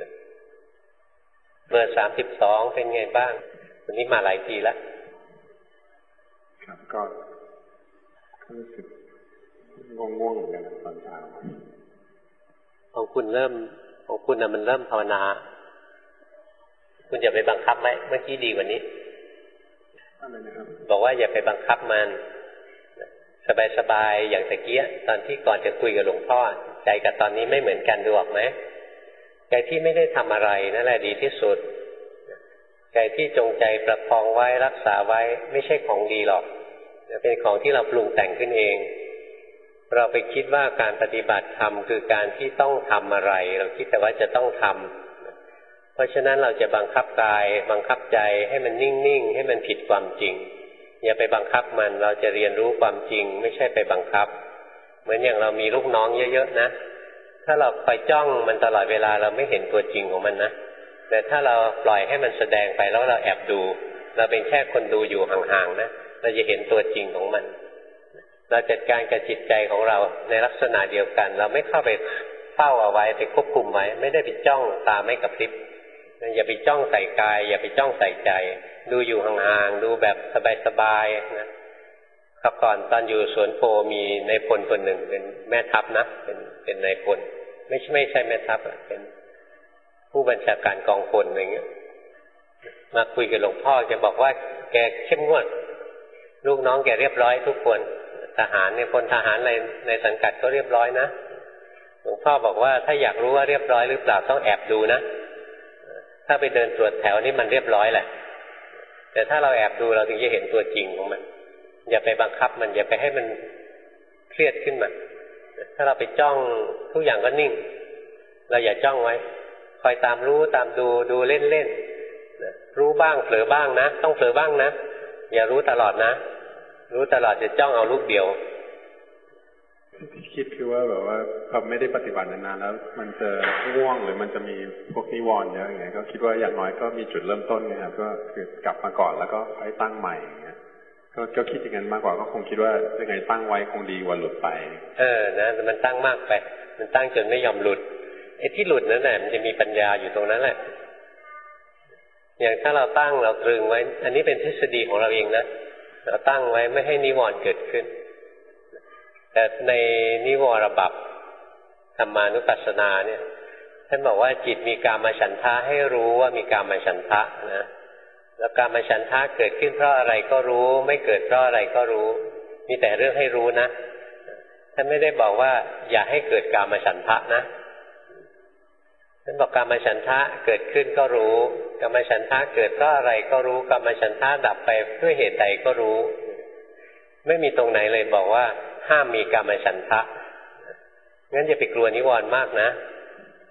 เบอร์สามสิบสองเป็นไงบ้างวันนี้มาหลายทีแล้วครับก็รู้สึกง่วงๆเหมือนกันตอนเช้าของคุณเริ่มของคุณน่ะมันเริ่มภาวนาคุณอย่าไปบังคับไหมเมื่อกี้ดีกว่านี้อะไรนะครับบอกว่าอย่าไปบังคับมันสบายๆอย่างตะเกียตอนที่ก่อนจะคุยกับหลวงพ่อใจกับตอนนี้ไม่เหมือนกันดูออกไหมใจที่ไม่ได้ทำอะไรนั่นแหละดีที่สุดใจที่จงใจประคองไว้รักษาไว้ไม่ใช่ของดีหรอกเป็นของที่เราปรุงแต่งขึ้นเองเราไปคิดว่าการปฏิบัติธรรมคือการที่ต้องทำอะไรเราคิดแต่ว่าจะต้องทำเพราะฉะนั้นเราจะบังคับกายบังคับใจให้มันนิ่งๆให้มันผิดความจริงอย่าไปบังคับมันเราจะเรียนรู้ความจริงไม่ใช่ไปบังคับเหมือนอย่างเรามีลูกน้องเยอะๆนะถ้าเราไปจ้องมันตลอดเวลาเราไม่เห็นตัวจริงของมันนะแต่ถ้าเราปล่อยให้มันแสดงไปแล้วเราแอบดูเราเป็นแค่คนดูอยู่ห่างๆนะเราจะเห็นตัวจริงของมันเราจัดการกับจิตใจของเราในลักษณะเดียวกันเราไม่เข้าไปเฝ้าเอาไว้ไปควบคุมไว้ไม่ได้ไปจ้องตาไม่กระพริบอย่าไปจ้องใส่กายอย่าไปจ้องใส่ใจดูอยู่ห่างๆดูแบบสบายๆนะครับก่อนตอนอยู่สวนโพมีนายพลคนหนึ่งเป็นแม่ทัพนะเป็นเป็นนายพลไม่ใช่ไม่ใช่แม่ทัพเป็นผู้บัญชาการกองพลอะไรเงี้ยมาคุยกับหลวงพ่อแกบอกว่าแกเข้มงวดลูกน้องแกเรียบร้อยทุกคนทหารเนี่ยพลทหารในในสังกัดก็เรียบร้อยนะหลวงพ่อบอกว่าถ้าอยากรู้ว่าเรียบร้อยหรือเปล่าต้องแอบดูนะถ้าไปเดินตรวจแถวนี่มันเรียบร้อยแหละแต่ถ้าเราแอบดูเราถึงจะเห็นตัวจริงของมันอย่าไปบังคับมันอย่าไปให้มันเครียดขึ้นมาถ้าเราไปจ้องทุกอย่างก็นิ่งเราอย่าจ้องไว้คอยตามรู้ตามดูดูเล่นๆรู้บ้างเผลอบ้างนะต้องเผลอบ้างนะอย่ารู้ตลอดนะรู้ตลอดจะจ้องเอาลูกเดียวที่คิดคือว่าแบบว่าพอไม่ได้ปฏิบัตินานๆแล้วมันจะง่วงหรือมันจะมีพวกนิวรณ์เยอะอย่างเงี้ยก็คิดว่าอย่างน้อยก็มีจุดเริ่มต้นไงครับก็คือกลับมาก่อนแล้วก็ค่อยตั้งใหม่อย่างเงี้ยก็ก็คิดอย่างนั้นมากกว่าก็คงคิดว่ายังไงตั้งไว้คงดีกว่าหลุดไปเออนะมันตั้งมากไปมันตั้งจนไม่ยอมหลุดไอ้ที่หลุดนั่นแหละมันจะมีปัญญาอยู่ตรงนั้นแหละอย่างถ้าเราตั้งเราตรึงไว้อันนี้เป็นทฤษฎีของเราเองนะเราตั้งไว้ไม่ให้นิวรณ์เกิดขึ้นแต่ในนิวรบัพธรรมานุปัสสนาเนี่ยท่านบอกว่าจิตมีกามฉันทะให้รู้ว่ามีกามฉันทะนะแล้วกามฉันทะเกิดขึ้นเพราะอะไรก็รู้ไม่เกิดเพราะอะไรก็รู้มีแต่เรื่องให้รู้นะท่านไม่ได้บอกว่าอย่าให้เกิดกามฉันทะนะท่านบอกกามฉันทะเกิดขึ้นก็รู้กามฉันทะเกิดเพราะอะไรก็รู้กามฉันทะดับไปด้วยเหตุใดก็รู้ไม่มีตรงไหนเลยบอกว่าห้ามมีกามฉันทะงั้นอย่าไปกลัวนิวรณ์มากนะ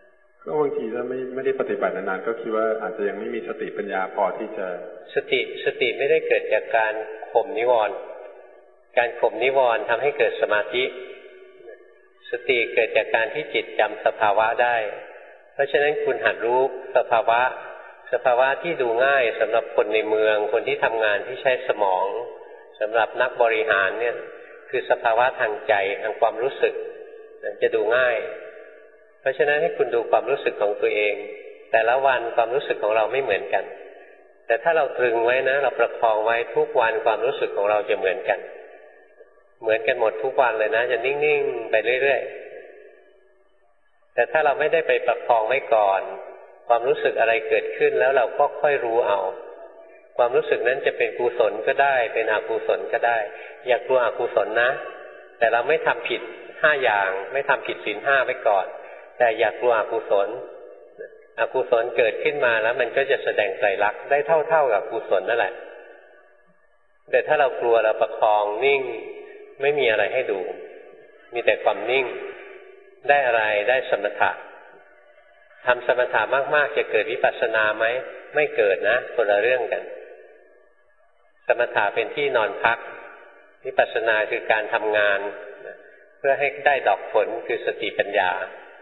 ก็บางทีถ้าไม่ไม่ได้ปฏิบัตินานๆก็คิดว่าอาจจะยังไม่มีสติปัญญาพอที่จะสติสติไม่ได้เกิดจากการข่มนิวรณ์การข่มนิวรณ์ทำให้เกิดสมาธิสติเกิดจากการที่จิตจำสภาวะได้เพราะฉะนั้นคุณหัดรู้สภาวะสภาวะที่ดูง่ายสำหรับคนในเมืองคนที่ทำงานที่ใช้สมองสำหรับนักบริหารเนี่ยคือสภาวะทางใจทางความรู้สึกจะดูง่ายเพราะฉะนั้นให้คุณดูความรู้สึกของตัวเองแต่ละวันความรู้สึกของเราไม่เหมือนกันแต่ถ้าเราตรึงไว้นะเราประคองไว้ทุกวันความรู้สึกของเราจะเหมือนกันเหมือนกันหมดทุกวันเลยนะจะนิ่งๆไปเรื่อยๆแต่ถ้าเราไม่ได้ไปประคองไว้ก่อนความรู้สึกอะไรเกิดขึ้นแล้วเราก็ค่อยรู้เอาความรู้สึกนั้นจะเป็นกุศลก็ได้เป็นอกุศลก็ได้อย่ากลัวอกุศลนะแต่เราไม่ทำผิดห้าอย่างไม่ทำผิดศีลห้าไว้ก่อนแต่อย่ากลัวอกุศลอกุศลเกิดขึ้นมาแล้วมันก็จะแสดงไตรลักษณ์ได้เท่าๆกับกุศลนั่นแหละแต่ถ้าเรากลัวเราประคองนิ่งไม่มีอะไรให้ดูมีแต่ความนิ่งได้อะไรได้สมถะทำสมถะมากๆจะเกิดวิปัสสนาไหมไม่เกิดนะคนละเรื่องกันสมถะเป็นที่นอนพักวิปัสสนาคือการทำงานเพื่อให้ได้ดอกผลคือสติปัญญา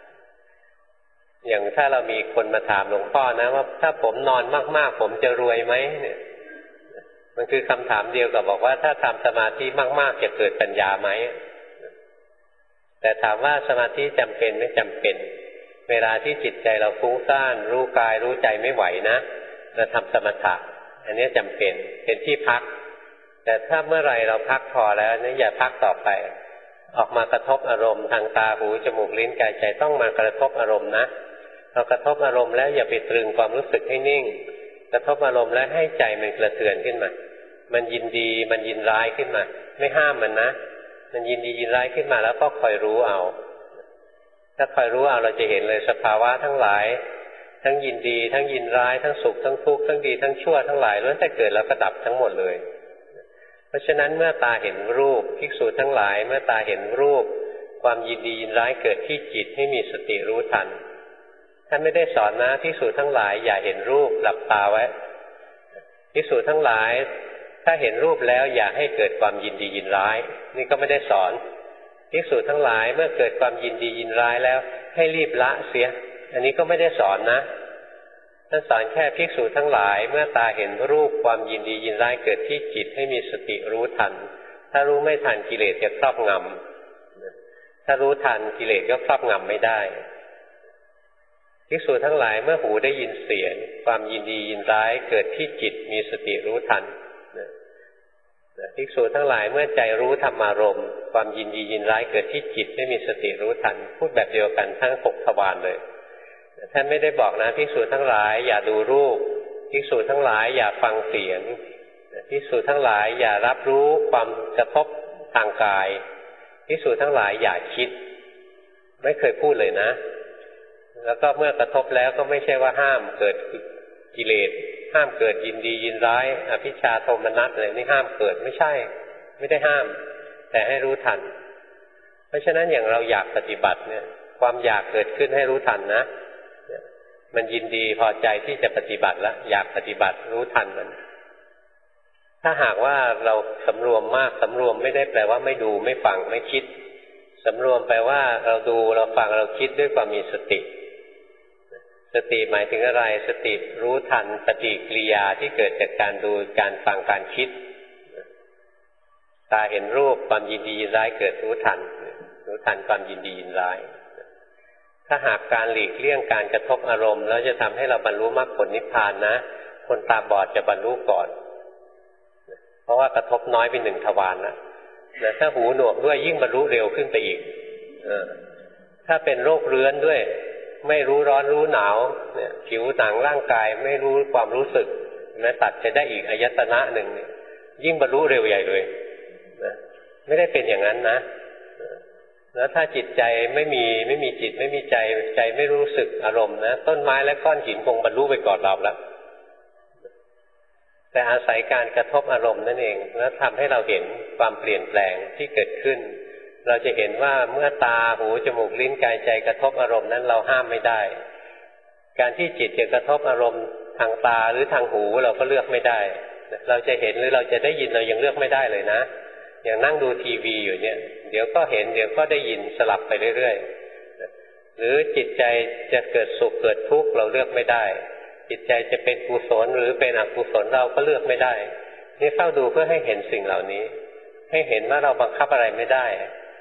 อย่างถ้าเรามีคนมาถามหลวงพ่อนะว่าถ้าผมนอนมากๆผมจะรวยไหมเนี่ยมันคือคำถามเดียวกับบอกว่าถ้าทำสมาธิมากๆจะเกิดปัญญาไหมแต่ถามว่าสมาธิจำเป็นไม่จำเป็นเวลาที่จิตใจเราฟุ้งซ่านรู้กายรู้ใจไม่ไหวนะเราทำสมถะอันนี้จำเป็นเป็นที่พักแต่ถ้าเมื่อไรเราพักพอแล้วนี่อย่าพักต่อไปออกมากระทบอารมณ์ทางตาหูจมูกลิ้นกายใจต้องมากระทบอารมณ์นะพอกระทบอารมณ์แล้วอย่าไปตรึงความรู้สึกให้นิ่งกระทบอารมณ์แล้วให้ใจมันกระเทือนขึ้นมามันยินดีมันยินร้ายขึ้นมาไม่ห้ามมันนะมันยินดียินร้ายขึ้นมาแล้วก็คอยรู้เอาถ้าคอยรู้เอาเราจะเห็นเลยสภาวะทั้งหลายทั้งยินดีทั้งยินร้ายทั้งสุขทั้งทุกข์ทั้งดีทั้งชั่วทั้งหลายล้วนแต่เกิดแล้วก็ดับทั้งหมดเลยเพราะฉะนั้นเมื่อตาเห็นรูปภิกษุทั้งหลายเมื่อตาเห็นรูปความยินดียินร้ายเกิดที่จิตให้มีสติรู้ทันท่านไม่ได้สอนนะภิกษุทั้งหลายอย่าเห็นรูปหลับตาไว้ภิกษุทั้งหลายถ้าเห็นรูปแล้วอย่าให้เกิดความยินดียินร้ายนี่ก็ไม่ได้สอนภิกษุทั้งหลายเมื่อเกิดความยินดียินร้ายแล้วให้รีบละเสียอันนี้ก็ไม่ได้สอนนะท่านสอนแค่ภิกษุทั้งหลายเมื่อตาเห็นรูปความยินดียินร้ายเกิดที่จิตให้มีสติรู้ทันถ้ารู้ไม่ทันกิเลสจะครอบงำถ้ารู้ทันกิเลสก็ครอบงำไม่ได้ภิกษุทั้งหลายเมื่อหูได้ยินเสียงความยินดียินร้ายเกิดที่จิตมีสติรู้ทันภิกษุทั้งหลายเมื่อใจรู้ธรรมารมณ์ความยินดียินร้ายเกิดที่จิตไม่มีสติรู้ทันพูดแบบเดียวกันทั้งหกทวารเลยท่านไม่ได้บอกนะภิกษุทั้งหลายอย่าดูรูปภิกษุทั้งหลายอย่าฟังเสียงภิกษุทั้งหลายอย่ารับรู้ความกระทบทางกายภิกษุทั้งหลายอย่าคิดไม่เคยพูดเลยนะแล้วก็เมื่อกระทบแล้วก็ไม่ใช่ว่าห้ามเกิดกิเลสห้ามเกิดยินดียินร้ายอภิชาโทมนัสอะไรนี่ห้ามเกิดไม่ใช่ไม่ได้ห้ามแต่ให้รู้ทันเพราะฉะนั้นอย่างเราอยากปฏิบัติเนี่ยความอยากเกิดขึ้นให้รู้ทันนะมันยินดีพอใจที่จะปฏิบัติแล้วอยากปฏิบัติรู้ทันมันถ้าหากว่าเราสำรวมมากสำรวมไม่ได้แปลว่าไม่ดูไม่ฟังไม่คิดสำรวมแปลว่าเราดูเราฟังเราคิดด้วยความมีสติสติหมายถึงอะไรสติรู้ทันปฏิกิริยาที่เกิดจากการดูการฟังการคิดตาเห็นรูปความยินดียินร้ายเกิดรู้ทันรู้ทันความยินดียินร้ายถ้าหากการหลีกเลี่ยงการกระทบอารมณ์แล้วจะทำให้เราบรรลุมรรคผลนิพพานนะคนตาบอดจะบรรลุก่อนเพราะว่ากระทบน้อยเป็นหนึ่งทวารนะแต่ถ้าหูหนวกด้วยยิ่งบรรลุเร็วขึ้นไปอีกเออถ้าเป็นโรคเรื้อนด้วยไม่รู้ร้อนรู้หนาวเนี่ยผิวหนังร่างกายไม่รู้ความรู้สึกแม้ตัดจะได้อีกอายตนะหนึ่งเนี่ยยิ่งบรรลุเร็วใหญ่เลยนะไม่ได้เป็นอย่างนั้นนะแล้วถ้าจิตใจไม่มีไม่มีจิตไม่มีใจใจไม่รู้สึกอารมณ์นะต้นไม้และก้อนหินคงบรรลุไปก่อนเราแล้วแต่อาศัยการกระทบอารมณ์นั่นเองแล้วทำให้เราเห็นความเปลี่ยนแปลงที่เกิดขึ้นเราจะเห็นว่าเมื่อตาหูจมูกลิ้นกายใจกระทบอารมณ์นั้นเราห้ามไม่ได้การที่จิตจะกระทบอารมณ์ทางตาหรือทางหูเราก็เลือกไม่ได้เราจะเห็นหรือเราจะได้ยินเรายังเลือกไม่ได้เลยนะอย่างนั่งดูทีวีอยู่เนี่ยเดี๋ยวก็เห็นเดี๋ยวก็ได้ยินสลับไปเรื่อยๆหรือจิตใจจะเกิดสุขเกิดทุกข์เราเลือกไม่ได้จิตใจจะเป็นกุศลหรือเป็นอกุศลเราก็เลือกไม่ได้นี่เฝ้าดูเพื่อให้เห็นสิ่งเหล่านี้ให้เห็นว่าเราบังคับอะไรไม่ได้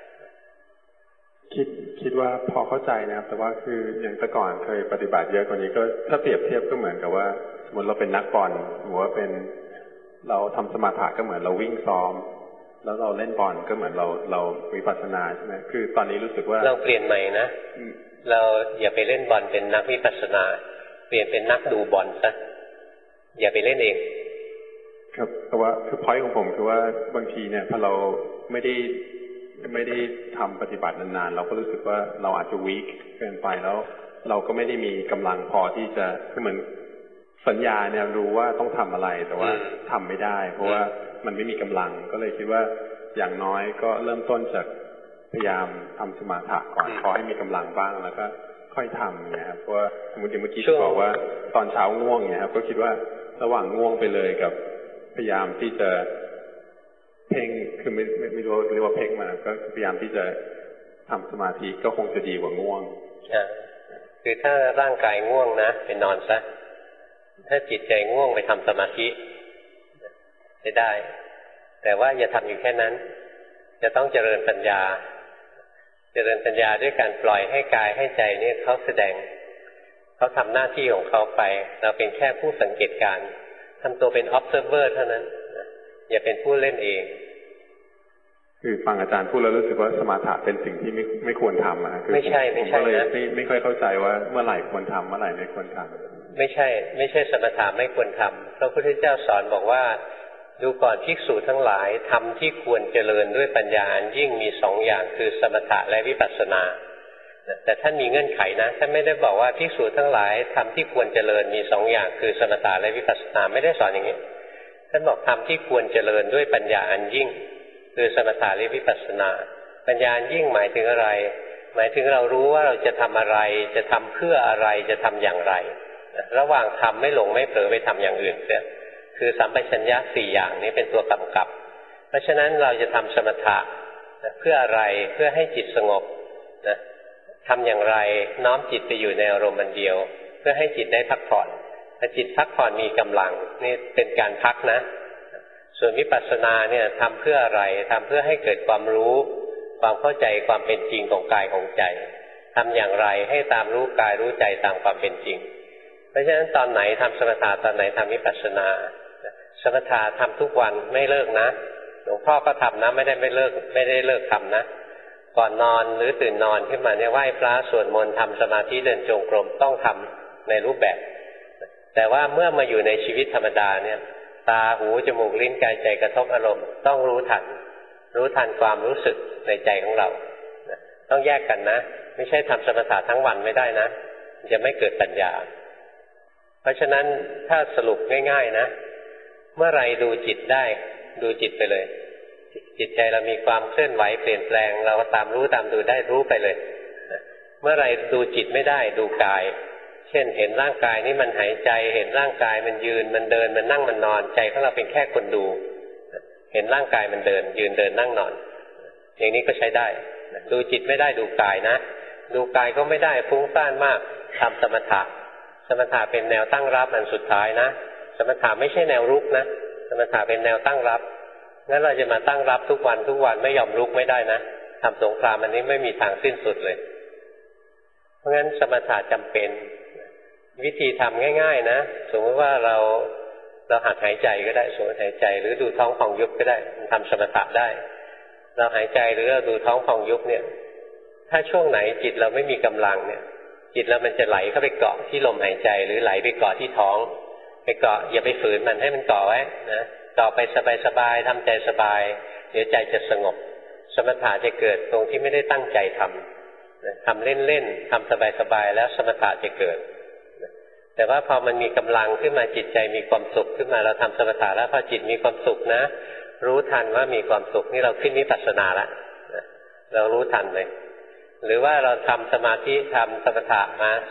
คิดคิดว่าพอเข้าใจนะครับแต่ว่าคืออย่างแต่ก่อนเคยปฏิบัติเยอะกว่านี้ก็ถ้าเปรียบเทียบก็เหมือนกับว่าสมมติเราเป็นนักบอลหรือว่าเป็นเราทำสมาธิก็เหมือนเราวิ่งซ้อมแล้วเราเล่นบอลก็เหมือนเราเราวิปัสสนาใช่ไหมคือตอนนี้รู้สึกว่าเราเปลี่ยนใหม่นะเราอย่าไปเล่นบอลเป็นนักวิปัสสนาเปลี่ยนเป็นนักดูบอลซะอย่าไปเล่นเองครับแต่ว่าคือพอยต์ของผมคือว่าบางทีเนี่ยถ้าเราไม่ได้ไม่ได้ทำปฏิบัตินานๆเราก็รู้สึกว่าเราอาจจะวีคเกินไปแล้วเราก็ไม่ได้มีกำลังพอที่จะคือเหมือนสัญญาเนี่ยรู้ว่าต้องทำอะไรแต่ว่าทำไม่ได้เพราะว่ามันไม่มีกำลังก็เลยคิดว่าอย่างน้อยก็เริ่มต้นจากพยายามทำสมาธิก่อนขอให้มีกำลังบ้างแล้วก็ค่อยทำเนี่ยครับเพราะว่าสมมติอย่างเมื่อกี้ที่บอกว่าตอนเช้าง่วงเนี่ยครับก็คิดว่าระหว่างง่วงไปเลยกับพยายามที่จะเพ่งคือไม่ไม่ไม่รู้เรียกว่าเพ่งมาก็พยายามที่จะทำสมาธิก็คงจะดีกว่าง่วงคือถ้าร่างกายง่วงนะไปนอนซะถ้าจิตใจง่วงไปทำสมาธิจะได้แต่ว่าอย่าทำอยู่แค่นั้นจะต้องเจริญปัญญาเจริญปัญญาด้วยการปล่อยให้กายให้ใจนี่เขาแสดงเขาทำหน้าที่ของเขาไปเราเป็นแค่ผู้สังเกตการทำตัวเป็น observer เท่านั้นอย่าเป็นผู้เล่นเองคือฟังอาจารย์พูดแล้วรู้สึกว่าสมาธิเป็นสิ่งที่ไม่ไม่ควรทำอ่ะคือไม่ใช่ไม่ใช่นะไม่ไม่ค่อยเข้าใจว่าเมื่อไหร่ควรทำเมื่อไหร่ไม่ควรทำไม่ใช่ไม่ใช่สมถะไม่ควรทำพระพุทธเจ้าสอนบอกว่าดูก่อนภิกษุทั้งหลายทำที่ควรเจริญด้วยปัญญายิ่งมีสองอย่างคือสมถะและวิปัสสนาแต่ท่านมีเงื่อนไขนะท่านไม่ได้บอกว่าภิกษุทั้งหลายทำที่ควรเจริญมีสองอย่างคือสมถะและวิปัสสนาไม่ได้สอนอย่างนี้ท่านบอกทำที่ควรเจริญด้วยปัญญาอันยิ่งคือสมถะและวิปัสสนาปัญญาอันยิ่งหมายถึงอะไรหมายถึงเรารู้ว่าเราจะทำอะไรจะทำเพื่ออะไรจะทำอย่างไรระหว่างทำไม่หลงไม่เผลอไปทำอย่างอื่นเสียคือสัมปชัญญะสี่อย่างนี้เป็นตัวกำกับเพราะฉะนั้นเราจะทำสมถะเพื่ออะไรเพื่อให้จิตสงบนะทำอย่างไรน้อมจิตไปอยู่ในอารมณ์อันเดียวเพื่อให้จิตได้พักผ่อนถ้าจิตพักผ่อนมีกำลังนี่เป็นการพักนะส่วนวิปัสสนาเนี่ยทำเพื่ออะไรทำเพื่อให้เกิดความรู้ความเข้าใจความเป็นจริงของกายของใจทำอย่างไรให้ตามรู้กายรู้ใจตามความเป็นจริงเพราะฉะนั้นตอนไหนทำสมถะตอนไหนทำวิปัสสนาสมถะทำทุกวันไม่เลิกนะหลวงพ่อก็ทำนะไม่ได้ไม่เลิกไม่ได้เลิกทำนะก่อนนอนหรือตื่นนอนขึ้นมาเนี่ยไหว้พระสวดมนต์ทำสมาธิเดินจงกรมต้องทำในรูปแบบแต่ว่าเมื่อมาอยู่ในชีวิตธรรมดาเนี่ยตาหูจมูกลิ้นกายใจกระทบอารมณ์ต้องรู้ทันรู้ทันความรู้สึกในใจของเราต้องแยกกันนะไม่ใช่ทำสมถะทั้งวันไม่ได้นะจะไม่เกิดปัญญาเพราะฉะนั้นถ้าสรุปง่ายๆนะเมื่อไรดูจิตได้ดูจิตไปเลยจิตใจเรามีความเคลื่อนไหวเปลี่ยนแปลงเราก็ตามรู้ตามดูได้รู้ไปเลยเมื่อไรดูจิตไม่ได้ดูกายเช่นเห็นร่างกายนี่มันหายใจเห็นร่างกายมันยืนมันเดินมันนั่งมันนอนใจของเราเป็นแค่คนดูเห็นร่างกายมันเดินยืนเดินนั่งนอนอย่างนี้ก็ใช้ได้ดูจิตไม่ได้ดูกายนะดูกายก็ไม่ได้ฟุ้งซ่านมากทำสมถะสมถะเป็นแนวตั้งรับอันสุดท้ายนะสมถะไม่ใช่แนวรุกนะสมถะเป็นแนวตั้งรับงั้นเราจะมาตั้งรับทุกวันทุกวันไม่ยอมรุกไม่ได้นะทำสงครามอันนี้ไม่มีทางสิ้นสุดเลยเพราะงั้นสมถะจำเป็นวิธีทำง่ายๆนะสมมติว่าเราเราหัดหายใจก็ได้สมมติหายใจหรือดูท้องพองยุบก็ได้ทำสมถะได้เราหายใจหรือเราดูท้องพองยุบเนี่ยถ้าช่วงไหนจิตเราไม่มีกำลังเนี่ยจิตเรามันจะไหลเข้าไปเกาะที่ลมหายใจหรือไหลไปเกาะที่ท้องไปเกาะอย่าไปฝืนมันให้มันเกาะไว้นะต่อไปสบายๆทำใจสบายเดี๋ยวใจจะสงบสมถะจะเกิดตรงที่ไม่ได้ตั้งใจทำทำเล่นๆทำสบายๆแล้วสมถะจะเกิดแต่ว่าพอมันมีกำลังขึ้นมาจิตใจมีความสุขขึ้นมาเราทำสมถะแล้วพอจิตมีความสุขนะรู้ทันว่ามีความสุขนี่เราขึ้นวิปัสสนาแล้วเรารู้ทันเลยหรือว่าเราทำสมาธิทำสมถะมา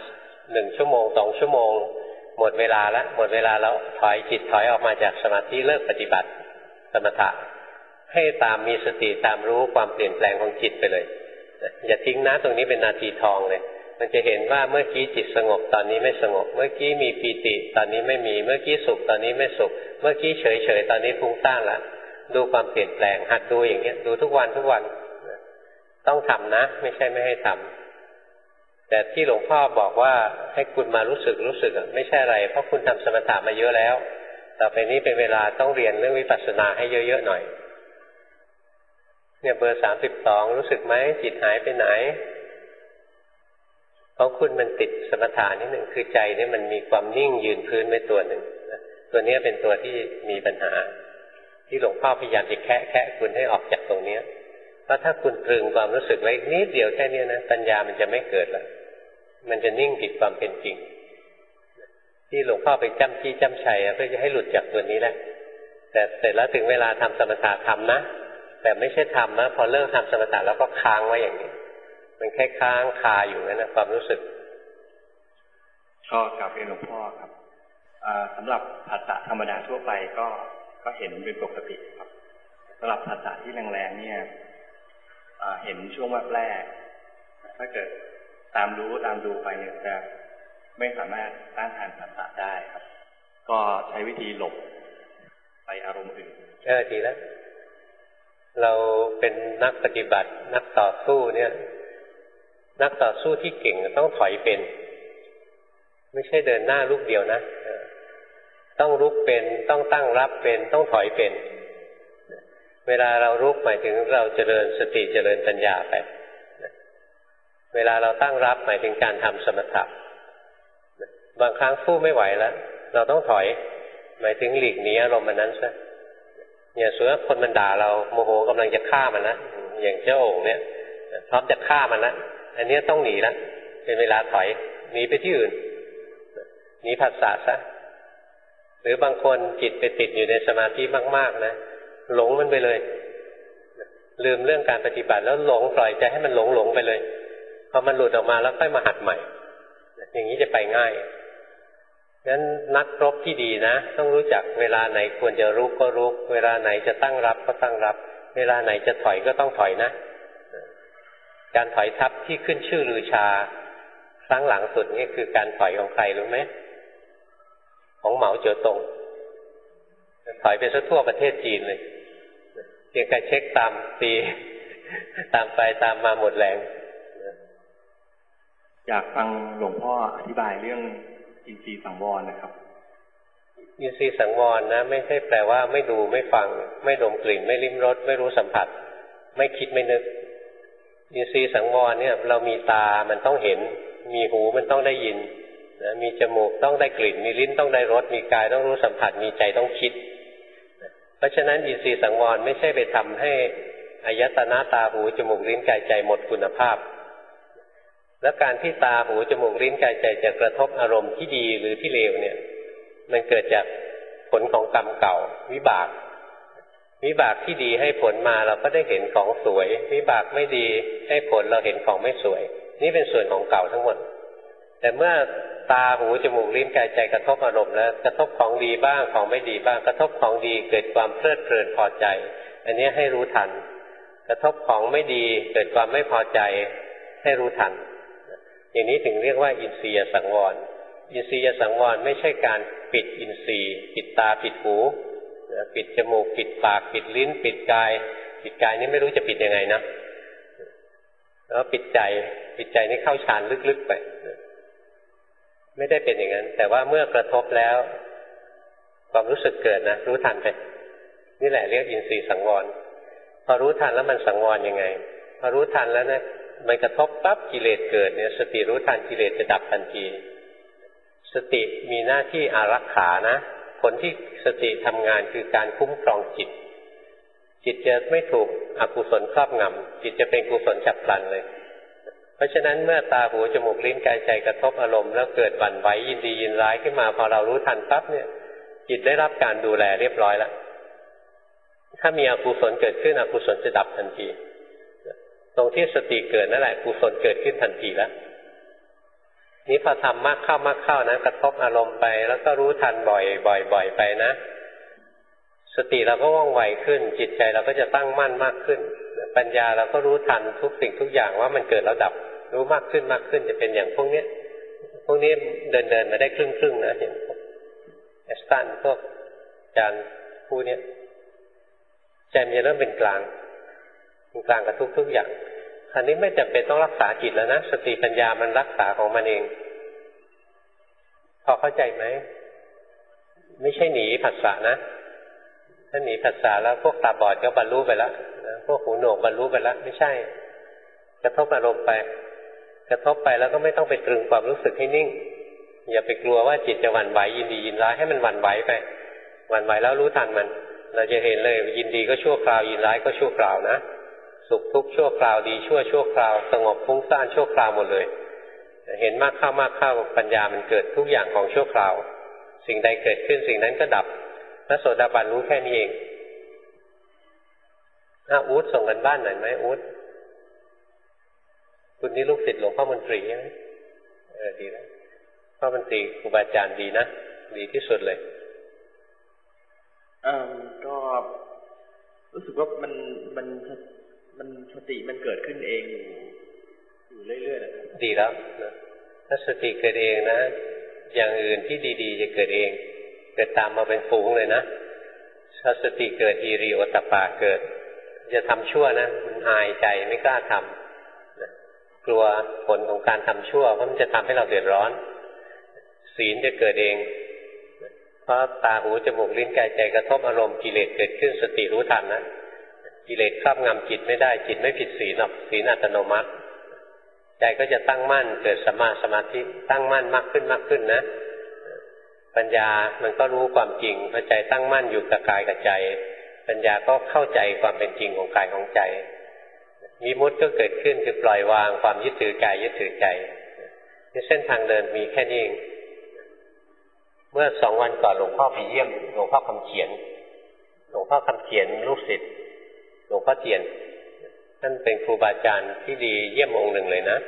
หนึ่งชั่วโมงสองชั่วโมงหมดเวลาแล้วหมดเวลาแล้วถอยจิตถอยออกมาจากสมาธิเลิกปฏิบัติสมถะให้ตามมีสติตามรู้ความเปลี่ยนแปลงของจิตไปเลยอย่าทิ้งนะตรงนี้เป็นนาทีทองเลยมันจะเห็นว่าเมื่อกี้จิตสงบตอนนี้ไม่สงบเมื่อกี้มีปีติตอนนี้ไม่มีเมื่อกี้สุขตอนนี้ไม่สุขเมื่อกี้เฉยเฉยตอนนี้ฟุ้งซ่านละดูความเปลี่ยนแปลงหัดดูอย่างเงี้ยดูทุกวันทุกวันต้องทำนะไม่ใช่ไม่ให้ทำแต่ที่หลวงพ่อบอกว่าให้คุณมารู้สึกรู้สึกไม่ใช่อะไรเพราะคุณทำสมถะมาเยอะแล้วต่อไปนี้เป็นเวลาต้องเรียนเรื่องวิปัสสนาให้เยอะๆหน่อยเนี่ยเบอร์สามสิบสองรู้สึกไหมจิตหายไปไหนของคุณมันติดสมถะนิดหนึ่งคือใจนี่มันมีความนิ่งยืนพื้นไว้ตัวหนึ่งตัวนี้เป็นตัวที่มีปัญหาที่หลวงพ่อพยายามจะแคะแคะคุณให้ออกจากตรงนี้เพราะถ้าคุณตรึงความรู้สึกไว้นิดเดียวแค่นี้นะปัญญามันจะไม่เกิดละมันจะนิ่งผิดความเป็นจริงที่หลวงพ่อไปจ้ำจี้จ้ำชัยเพื่อจะให้หลุดจากตัวนี้แหละแต่เสร็จแล้วถึงเวลาทำสมถะทำนะแต่ไม่ใช่ทำนะพอเลิกทำสมถะแล้วก็ค้างไว้อย่างนี้มันแค่ค้างคาอยู่นั่นนะความรู้สึกก็กลับเรียนหลวงพ่อครับสำหรับภาษาธรรมดาทั่วไปก็ก็เห็นเป็นปกติครับสำหรับภาษาที่แรงๆเนี่ยเห็นช่วงแรกๆถ้าเกิดตามรู้ตามดูไปเนี่ยจะไม่สามารถต้านทานภาษาได้ครับก็ใช้วิธีหลบไปอารมณ์อื่นเออดีแล้วเราเป็นนักปฏิบัตินักต่อสู้เนี่ยนักต่อสู้ที่เก่งต้องถอยเป็นไม่ใช่เดินหน้าลูกเดียวนะต้องรุกเป็นต้องตั้งรับเป็นต้องถอยเป็นเวลาเรารุกหมายถึงเราเจริญสติเจริญปัญญาไปเวลาเราตั้งรับหมายถึงการทำสมถะบางครั้งสู้ไม่ไหวแล้วเราต้องถอยหมายถึงหลีกหนีอารมณ์มันนั้นซะอย่างสมมติว่าคนมันด่าเราโมโหกำลังจะฆ่ามันนะอย่างเจ้าโอ่งเนี่ยพร้อมจะฆ่ามันแล้วอันนี้ต้องหนีแล้วเป็นเวลาถอยหนีไปที่อื่นหนีผัสสะซะหรือบางคนจิตไปติดอยู่ในสมาธิมากๆนะหลงมันไปเลยลืมเรื่องการปฏิบัติแล้วหลงปล่อยใจให้มันหลงหลงไปเลยพอมันหลุดออกมาแล้วค่อยมาหัดใหม่อย่างนี้จะไปง่ายงั้นนักรบที่ดีนะต้องรู้จักเวลาไหนควรจะรุกก็รุกเวลาไหนจะตั้งรับก็ตั้งรับเวลาไหนจะถอยก็ต้องถอยนะการถอยทับที่ขึ้นชื่อลือชาครั้งหลังสุดนี่คือการถอยของใครรู้ไหมของเหมาเจ๋อตงถอยไปซะทั่วประเทศจีนเลยเพียงแต่เช็คตามตีตามไปตามมาหมดแรงอยากฟังหลวงพ่ออธิบายเรื่องอินทรีย์สังวรนะครับอินทรีย์สังวรนะไม่ใช่แปลว่าไม่ดูไม่ฟังไม่ดมกลิ่นไม่ลิ้มรสไม่รู้สัมผัสไม่คิดไม่นึกอินทรีย์สังวรเนี่ยเรามีตามันต้องเห็นมีหูมันต้องได้ยินนะมีจมูกต้องได้กลิ่นมีลิ้นต้องได้รสมีกายต้องรู้สัมผัสมีใจต้องคิดเพราะฉะนั้นอินทรีย์สังวรไม่ใช่ไปทำให้อายตนะตาหูจมูกลิ้นกายใจหมดคุณภาพและการที่ตาหูจมูกลิ้นกายใจจะกระทบอารมณ์ที่ดีหรือที่เลวเนี่ยมันเกิดจากผลของกรรมเก่าวิบากวิบากที่ดีให้ผลมาเราก็ได้เห็นของสวยวิบากไม่ดีให้ผลเราเห็นของไม่สวยนี่เป็นส่วนของเก่าทั้งหมดแต่เมื่อตาหูจมูกลิ้นกายใจกระทบอารมณ์แล้วกระทบของดีบ้างของไม่ดีบ้างกระทบของดีเกิดความเพลิดเพลินพอใจอันนี้ให้รู้ทันกระทบของไม่ดีเกิดความไม่พอใจให้รู้ทันอย่างนี้ถึงเรียกว่าอินทรียสังวรอินทรียสังวรไม่ใช่การปิดอินทรีย์ปิดตาปิดหูปิดจมูกปิดปากปิดลิ้นปิดกายปิดกายนี่ไม่รู้จะปิดยังไงนะแล้วปิดใจปิดใจนี่เข้าฌานลึกๆไปไม่ได้เป็นอย่างนั้นแต่ว่าเมื่อกระทบแล้วความรู้สึกเกิดนะรู้ทันไปนี่แหละเรียกอินทรีย์สังวรพอรู้ทันแล้วมันสังวรยังไงพอรู้ทันแล้วนะมันกระทบปั๊บกิเลสเกิดเนี่ยสติรู้ทันกิเลสจะดับทันทีสติมีหน้าที่อารักขานะผลที่สติทำงานคือการคุ้มครองจิตจิตจะไม่ถูกอกุศลครอบงำจิตจะเป็นกุศลฉับพลันเลยเพราะฉะนั้นเมื่อตาหูจมูกลิ้นกายใจกระทบอารมณ์แล้วเกิดหวั่นไหวยินดียินร้ายขึ้นมาพอเรารู้ทันปั๊บเนี่ยจิตได้รับการดูแลเรียบร้อยแล้วถ้ามีอกุศลเกิดขึ้นอกุศลจะดับทันทีตรงที่สติเกิดนั่นแหละกุศลเกิดขึ้นทันทีแล้วนี้พอทำมากเข้ามากเข้านะกระทบอารมณ์ไปแล้วก็รู้ทันบ่อยบ่อยบ่อยไปนะสติเราก็ว่องไวขึ้นจิตใจเราก็จะตั้งมั่นมากขึ้นปัญญาเราก็รู้ทันทุกสิ่งทุกอย่างว่ามันเกิดแล้วดับรู้มากขึ้นมากขึ้นจะเป็นอย่างพวกนี้พวกนี้เดินเดินมาได้ครึ่งครึ่งนะเห็นแอสตันพวกอาจารย์ผู้นี้ใจมันจะเริ่มเป็นกลางเป็นกลางกับทุกทุกอย่างคราวนี้ไม่จำเป็นต้องรักษาจิตแล้วนะสติปัญญามันรักษาของมันเองพอเข้าใจไหมไม่ใช่หนีผัสสะนะถ้าหนีผัสสะแล้วพวกตาบอดก็บรรลุไปแล้วนะพวกหูหนวกบรรลุไปแล้วไม่ใช่กระทบอารมณ์ไปกระทบไปแล้วก็ไม่ต้องไปตรึงความรู้สึกให้นิ่งอย่าไปกลัวว่าจิตจะหวั่นไหวยินดียินร้ายให้มันหวั่นไหวไปหวั่นไหวแล้วรู้ทันมันเราจะเห็นเลยยินดีก็ชั่วคราวยินร้ายก็ชั่วคราวนะสุขทุกข์ชั่วคราวดีชั่วชั่วคราวสงบฟุ้งซ่านชั่วคราวหมดเลยเห็นมากเข้ามากเข้าปัญญามันเกิดทุกอย่างของชั่วคราวสิ่งใดเกิดขึ้นสิ่งนั้นก็ดับพระโสดาบันรู้แค่นี้เองอ้าวอู๊ดส่งกันบ้านหน่อยไหมอู๊ดคุณนี่ลูกศิษย์หลวงพ่อมนตรีใช่ไหมเออดีแล้วพ่อมนตรีครูบาอาจารย์ดีนะดีที่สุดเลยเออก็รู้สึกว่ามันมันมันสติมันเกิดขึ้นเองอยู่อยู่เรื่อยๆนะครับดีแล้วนะถ้าสติเกิดเองนะอย่างอื่นที่ดีๆจะเกิดเองเกิดตามมาเป็นฝูงเลยนะถ้าสติเกิดอีริโอตปาเกิดจะทำชั่วนะมันอายใจไม่กล้าทำนะกลัวผลของการทำชั่วเพราะมันจะทำให้เราเดือดร้อนศีลจะเกิดเองเพราะตาหูจมูกลิ้นกายใจกระทบอารมณ์กิเลสเกิดขึ้นสติรู้ทันนะกิเลสครอบงำจิตไม่ได้จิตไม่ผิดศีลหรอกศีลอัตโนมัติใจก็จะตั้งมั่นเกิดสัมมาสมาธิตั้งมั่นมากขึ้นมากขึ้นนะปัญญามันก็รู้ความจริงพอใจตั้งมั่นอยู่กับกายกับใจปัญญาก็เข้าใจความเป็นจริงของกายของใจวิมุตติก็เกิดขึ้นคือปล่อยวางความยึดถือกายยึดถือใจนี่เส้นทางเดินมีแค่นี้เองเมื่อสองวันก่อนหลวงพ่อไปเยี่ยมหลวงพ่อคำเขียนหลวงพ่อคำเขียนลูกศิษย์หลวงพ่อเทียนท่านเป็นครูบาอาจารย์ที่ดีเยี่ยมองค์หนึ่งเลยนะ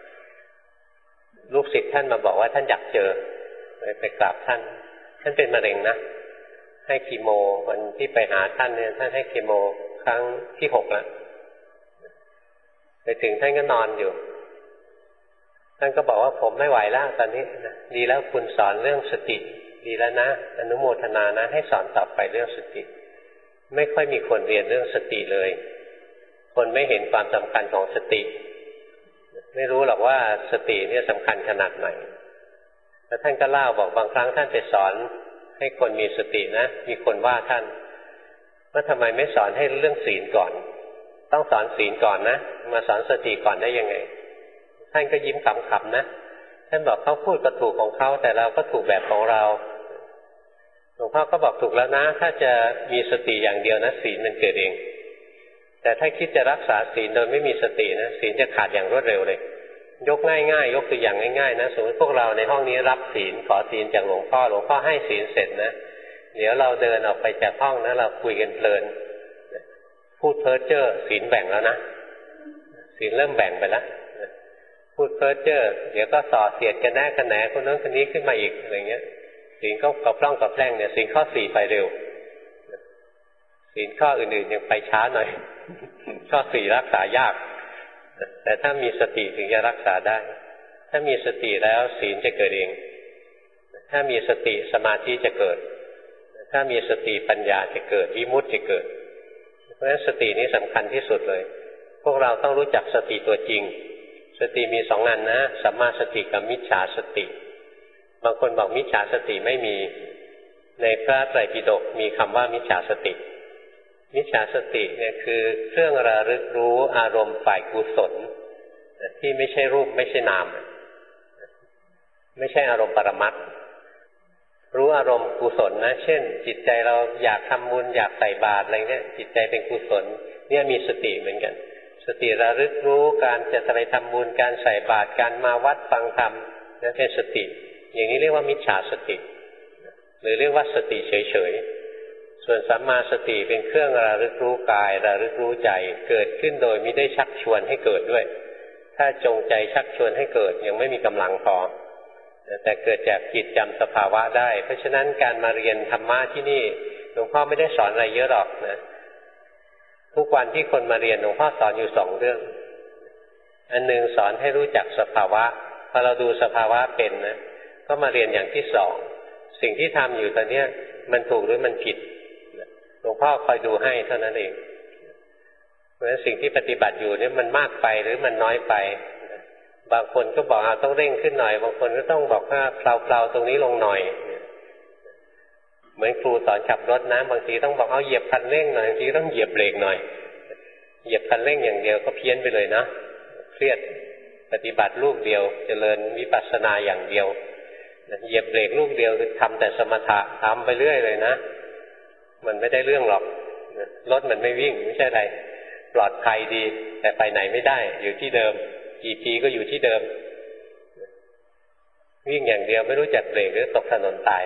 ลูกศิษย์ท่านมาบอกว่าท่านอยากเจอเลยไปกราบท่านท่านเป็นมะเร็งนะให้คีโมวันที่ไปหาท่านเนี่ยท่านให้คีโมครั้งที่หกแล้วไปถึงท่านก็นอนอยู่ท่านก็บอกว่าผมไม่ไหวแล้วตอนนี้ดีแล้วคุณสอนเรื่องสติดีแล้วนะอนุโมทนานะให้สอนต่อไปเรื่องสติไม่ค่อยมีคนเรียนเรื่องสติเลยคนไม่เห็นความสำคัญของสติไม่รู้หรอกว่าสติเนี่ยสำคัญขนาดไหนแล้วท่านก็เล่าบอกบางครั้งท่านไปสอนให้คนมีสตินะมีคนว่าท่านว่าทำไมไม่สอนให้เรื่องศีลก่อนต้องสอนศีลก่อนนะมาสอนสติก่อนได้ยังไงท่านก็ยิ้มขำๆนะท่านบอกเขาพูดก็ถูกของเขาแต่เราก็ถูกแบบของเราหลวงพ่อก็บอกถูกแล้วนะถ้าจะมีสติอย่างเดียวนะศีลมันเกิดเองแต่ถ้าคิดจะรักษาศีลโดยไม่มีสตินะศีลจะขาดอย่างรวดเร็วเลยยกง่ายๆยกตัวอย่างง่ายๆนะสมมติพวกเราในห้องนี้รับศีลขอศีลจากหลวงพ่อหลวงพ่อให้ศีลเสร็จนะเดี๋ยวเราเดินออกไปจากห้องนะเราคุยกันเพลินพูดเพ้อเจ้อศีลแบ่งแล้วนะศีลเริ่มแบ่งไปแล้วพูดเพ้อเจ้อเดี๋ยวก็ส่อเสียดกันแน่กันแหนคนนั้นคนนี้ขึ้นมาอีกอะไรเงี้ยศีลก็กระปล้องกระแพร่งเนี่ยศีลข้อสี่ไปเร็วศีลข้ออื่นๆยังไปช้าหน่อยข้อสี่รักษายากแต่ถ้ามีสติถึงจะรักษาได้ถ้ามีสติแล้วศีลจะเกิดเองถ้ามีสติสมาธิจะเกิดถ้ามีสติปัญญาจะเกิดวิมุตติจะเกิดเพราะฉะนั้นสตินี้สำคัญที่สุดเลยพวกเราต้องรู้จักสติตัวจริงสติมีสองอันนะสัมมาสติกับมิจฉาสติบางคนบอกมิจฉาสติไม่มีในพระไตรปิฎกมีคำว่ามิจฉาสติมิจฉาสติเนี่ยคือเครื่องระลึกรู้อารมณ์ฝ่ายกุศลที่ไม่ใช่รูปไม่ใช่นามไม่ใช่อารมณ์ปรมัตถ์รู้อารมณ์กุศลนะเช่นจิตใจเราอยากทำบุญอยากใส่บาตรอะไรเงี้ยจิตใจเป็นกุศลเนี่ยมีสติเหมือนกันสติระลึกรู้การจะไปทำบุญการใส่บาตรการมาวัดฟังธรรมนั่นเป็นสติอย่างนี้เรียกว่ามิจฉาสติหรือเรียกว่าสติเฉยๆส่วนสัมมาสติเป็นเครื่องระลึกรู้กายระลึกรู้ใจเกิดขึ้นโดยไม่ได้ชักชวนให้เกิดด้วยถ้าจงใจชักชวนให้เกิดยังไม่มีกำลังพอแต่เกิดจากจิตจำสภาวะได้เพราะฉะนั้นการมาเรียนธรรมะที่นี่หลวงพ่อไม่ได้สอนอะไรเยอะหรอกนะทุกวันที่คนมาเรียนหลวงพ่อสอนอยู่สองเรื่องอันหนึ่งสอนให้รู้จักสภาวะพอเราดูสภาวะเป็นนะก็มาเรียนอย่างที่สองสิ่งที่ทำอยู่ตอนนี้มันถูกหรือมันผิดหลวงพ่อคอยดูให้เท่านั้นเองเพราะฉะนั้นสิ่งที่ปฏิบัติอยู่นี่มันมากไปหรือมันน้อยไปบางคนก็บอกเอาต้องเร่งขึ้นหน่อยบางคนก็ต้องบอกว่าเพลาๆตรงนี้ลงหน่อยเหมือนครูสอนขับรถนะบางทีต้องบอกเอาเหยียบคันเร่งหน่อยบางทีต้องเหยียบเบรกหน่อยเหยียบคันเร่งอย่างเดียวก็เพี้ยนไปเลยนะเครียดปฏิบัติลูกเดียวเจริญวิปัสสนาอย่างเดียวเหยียบเบรกลูกเดียวคือทำแต่สมถะทำไปเรื่อยเลยนะมันไม่ได้เรื่องหรอกรถมันไม่วิ่งไม่ใช่อะไรปลอดภัยดีแต่ไปไหนไม่ได้อยู่ที่เดิมกี่ปีก็อยู่ที่เดิมวิ่งอย่างเดียวไม่รู้จักเบรกหรือตกถนนตาย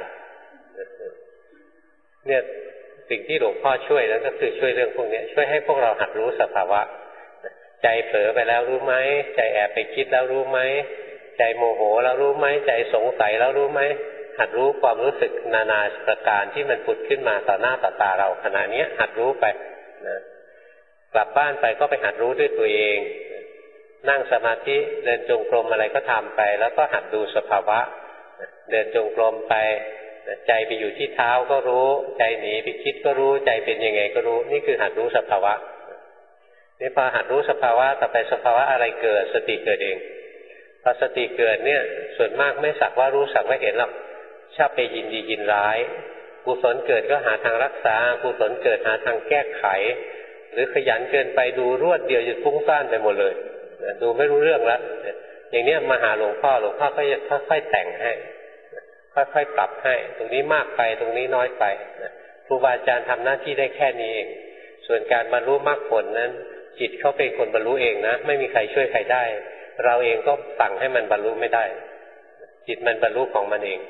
เนี่ยสิ่งที่หลวงพ่อช่วยแล้วก็คือช่วยเรื่องพวกนี้ช่วยให้พวกเราหัดรู้สภาวะใจเผลอไปแล้วรู้ไหมใจแอบไปคิดแล้วรู้ไหมใจโมโหแล้วรู้ไหมใจสงสัยแล้วรู้ไหมหัดรู้ความรู้สึกนานาประการที่มันผุดขึ้นมาต่อหน้าต่อตาเราขณะนี้หัดรู้ไปนะกลับบ้านไปก็ไปหัดรู้ด้วยตัวเองนั่งสมาธิเดินจงกรมอะไรก็ทำไปแล้วก็หัดดูสภาวะเดินจงกรมไปใจไปอยู่ที่เท้าก็รู้ใจหนีไปคิดก็รู้ใจเป็นยังไงก็รู้นี่คือหัดรู้สภาวะนี่พอหัดรู้สภาวะต่อไปสภาวะอะไรเกิดสติเกิดเองพอสติเกิดเนี่ยส่วนมากไม่สักว่ารู้สักว่าเห็นหรอกชอบไปยินดียินร้ายกุศลเกิดก็หาทางรักษากุศลเกิดหาทางแก้ไขหรือขยันเกินไปดูรวดเดียวจะฟุ้งซ่านไปหมดเลยดูไม่รู้เรื่องแล้วอย่างนี้มาหาหลวงพ่อหลวงพ่อก็จะค่อยๆแต่งให้ค่อยๆปรับให้ตรงนี้มากไปตรงนี้น้อยไปครูบาอาจารย์ทำหน้าที่ได้แค่นี้เองส่วนการบรรลุมรรคผลนั้นจิตเขาเป็นคนบรรลุเองนะไม่มีใครช่วยใครได้เราเองก็สั่งให้มันบรรลุไม่ได้จิตมันบรรลุของมันเอง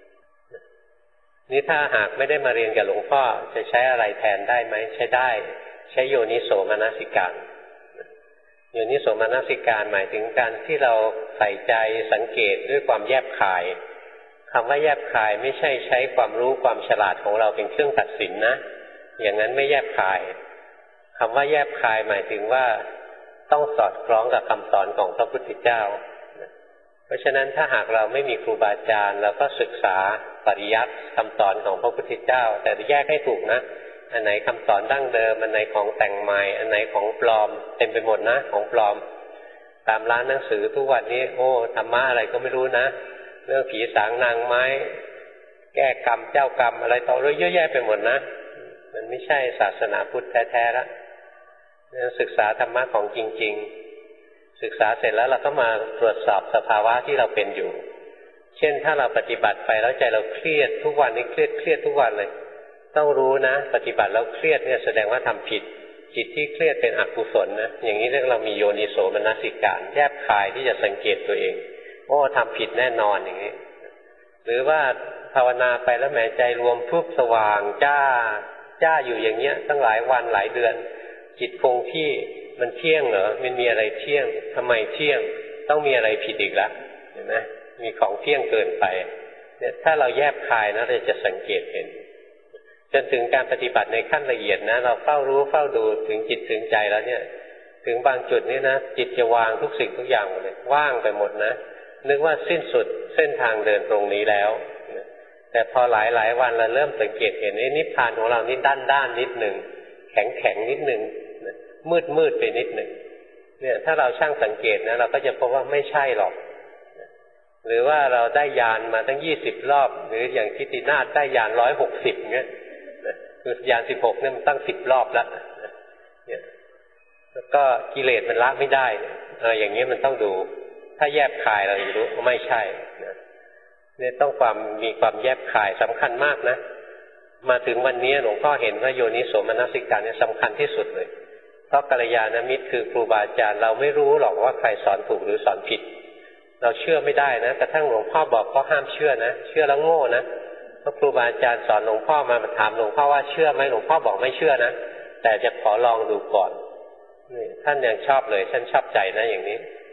นี่ถ้าหากไม่ได้มาเรียนกับหลวงพ่อจะใช้อะไรแทนได้ไหมใช้ได้ใช้โยนิโสมนสิการโยนิโสมนสิการหมายถึงการที่เราใส่ใจสังเกตด้วยความแยบคายคำว่าแยบคายไม่ใช่ใช้ความรู้ความฉลาดของเราเป็นเครื่องตัดสินนะอย่างนั้นไม่แยบคายคำว่าแยบคายหมายถึงว่าต้องสอดคล้องกับคำสอนของพระพุทธเจ้าเพราะฉะนั้นถ้าหากเราไม่มีครูบาอาจารย์เราก็ศึกษาปริยัติคำสอนของพระพุทธเจ้าแต่แยกให้ถูกนะอันไหนคำสอนดั้งเดิมอันไหนของแต่งใหม่อันไหนของปลอมเต็มไปหมดนะของปลอมตามร้านหนังสือทุกวันนี้โอ้ธรรมะอะไรก็ไม่รู้นะเรื่องผีสางนางไม้แก้กรรมเจ้ากรรมอะไรต่อเรื่องเยอะแยะไปหมดนะมันไม่ใช่ศาสนาพุทธแท้ๆแล้วศึกษาธรรมะของจริงๆศึกษาเสร็จแล้วเราก็มาตรวจสอบสภาวะที่เราเป็นอยู่เช่นถ้าเราปฏิบัติไปแล้วใจเราเครียดทุกวันนี้เครียดเครียดทุกวันเลยต้องรู้นะปฏิบัติแล้วเครียดเนี่ยแสดงว่าทำผิดจิตที่เครียดเป็นอกุศลนะอย่างนี้เรียกเรามีโยนิโสมนสิการแยบคายที่จะสังเกตตัวเองโอ้ทำผิดแน่นอนอย่างนี้หรือว่าภาวนาไปแล้วแหมใจรวมปุ๊บสว่างจ้าจ้าอยู่อย่างเงี้ยตั้งหลายวันหลายเดือนจิตคงที่มันเที่ยงเหรอมันมีอะไรเที่ยงทำไมเที่ยงต้องมีอะไรผิดอีกแล้วเห็นไหมมีของเที่ยงเกินไปเนี่ยถ้าเราแยบคายนะเราจะสังเกตเห็นจนถึงการปฏิบัติในขั้นละเอียดนะเราเฝ้ารู้เฝ้าดูถึงจิตถึงใจแล้วเนี่ยถึงบางจุดนี่นะจิตจะวางทุกสิ่งทุกอย่างหมดเลยว่างไปหมดนะนึกว่าสิ้นสุดเส้นทางเดินตรงนี้แล้วแต่พอหลายหลายวันเราเริ่มสังเกตเห็นไอ้นิพพานของเรานี่ด้านด้านนิดหนึ่งแข็งแข็งนิดหนึ่งมืดมืดไปนิดหนึ่งเนี่ยถ้าเราช่างสังเกตนะเราก็จะพบว่าไม่ใช่หรอกหรือว่าเราได้ยานมาตั้งยี่สิบรอบหรืออย่างทิตินาถได้ยานร้อยหกสิบเงี้ยคือยานสิบหกเนี่ยมันตั้งสิบรอบแล้วเนี่ยแล้วก็กิเลสมันละไม่ได้เอออย่างนี้มันต้องดูถ้าแยบคายเราจะรู้ว่าไม่ใช่เนี่ยต้องความมีความแยบคายสำคัญมากนะมาถึงวันนี้หลวงพ่อเห็นว่าโยนิโสมนสิการเนี่ยสำคัญที่สุดเลยเพราะกัลยาณมิตรคือครูบาอาจารย์เราไม่รู้หรอกว่าใครสอนถูกหรือสอนผิดเราเชื่อไม่ได้นะกระทั่งหลวงพ่อบอกก็ห้ามเชื่อนะเชื่อแล้วโง่นะเพราะครูบาอาจารย์สอนหลวงพ่อมาถามหลวงพ่อว่าเชื่อไหมหลวงพ่อบอกไม่เชื่อนะแต่จะขอลองดูก่อนนี่ท่านยังชอบเลยท่านชอบใจนะอย่างนี้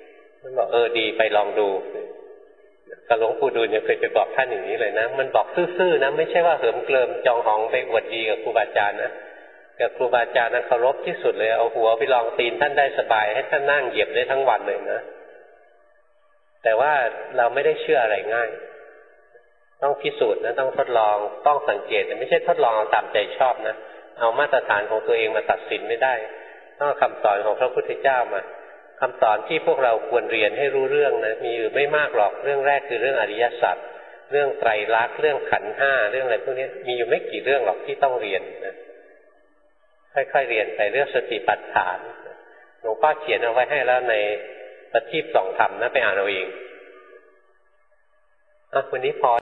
ท่านบอกเออดีไปลองดูกับหลวงปู่ดูลยังเคยไปบอกท่านอย่างนี้เลยนะมันบอกซื่อๆนะไม่ใช่ว่าเหิมเกลิมจองหองไปอวดดีกับครูบาอาจารย์นะกับครูบาอาจารย์นั้นเคารพที่สุดเลยเอาหัวไปลองตีนท่านได้สบายให้ท่านนั่งเหยียบได้ทั้งวันเลยนะแต่ว่าเราไม่ได้เชื่ออะไรง่ายต้องพิสูจน์นะต้องทดลองต้องสังเกตไม่ใช่ทดลองเอาตามใจชอบนะเอามาตรฐานของตัวเองมาตัดสินไม่ได้ต้องคำสอนของพระพุทธเจ้ามาคำสอนที่พวกเราควรเรียนให้รู้เรื่องนะมีอยู่ไม่มากหรอกเรื่องแรกคือเรื่องอริยสัจเรื่องไตรลักษณ์เรื่องขันธ์ห้าเรื่องอะไรพวกนี้มีอยู่ไม่กี่เรื่องหรอกที่ต้องเรียนนะค่อยๆเรียนไปเรื่องสติปัฏฐานหลวงพ่อเขียนเอาไว้ให้แล้วในประทีปส่องธรรมนะไปอ่านเอาเองอ่ะวันนี้พอ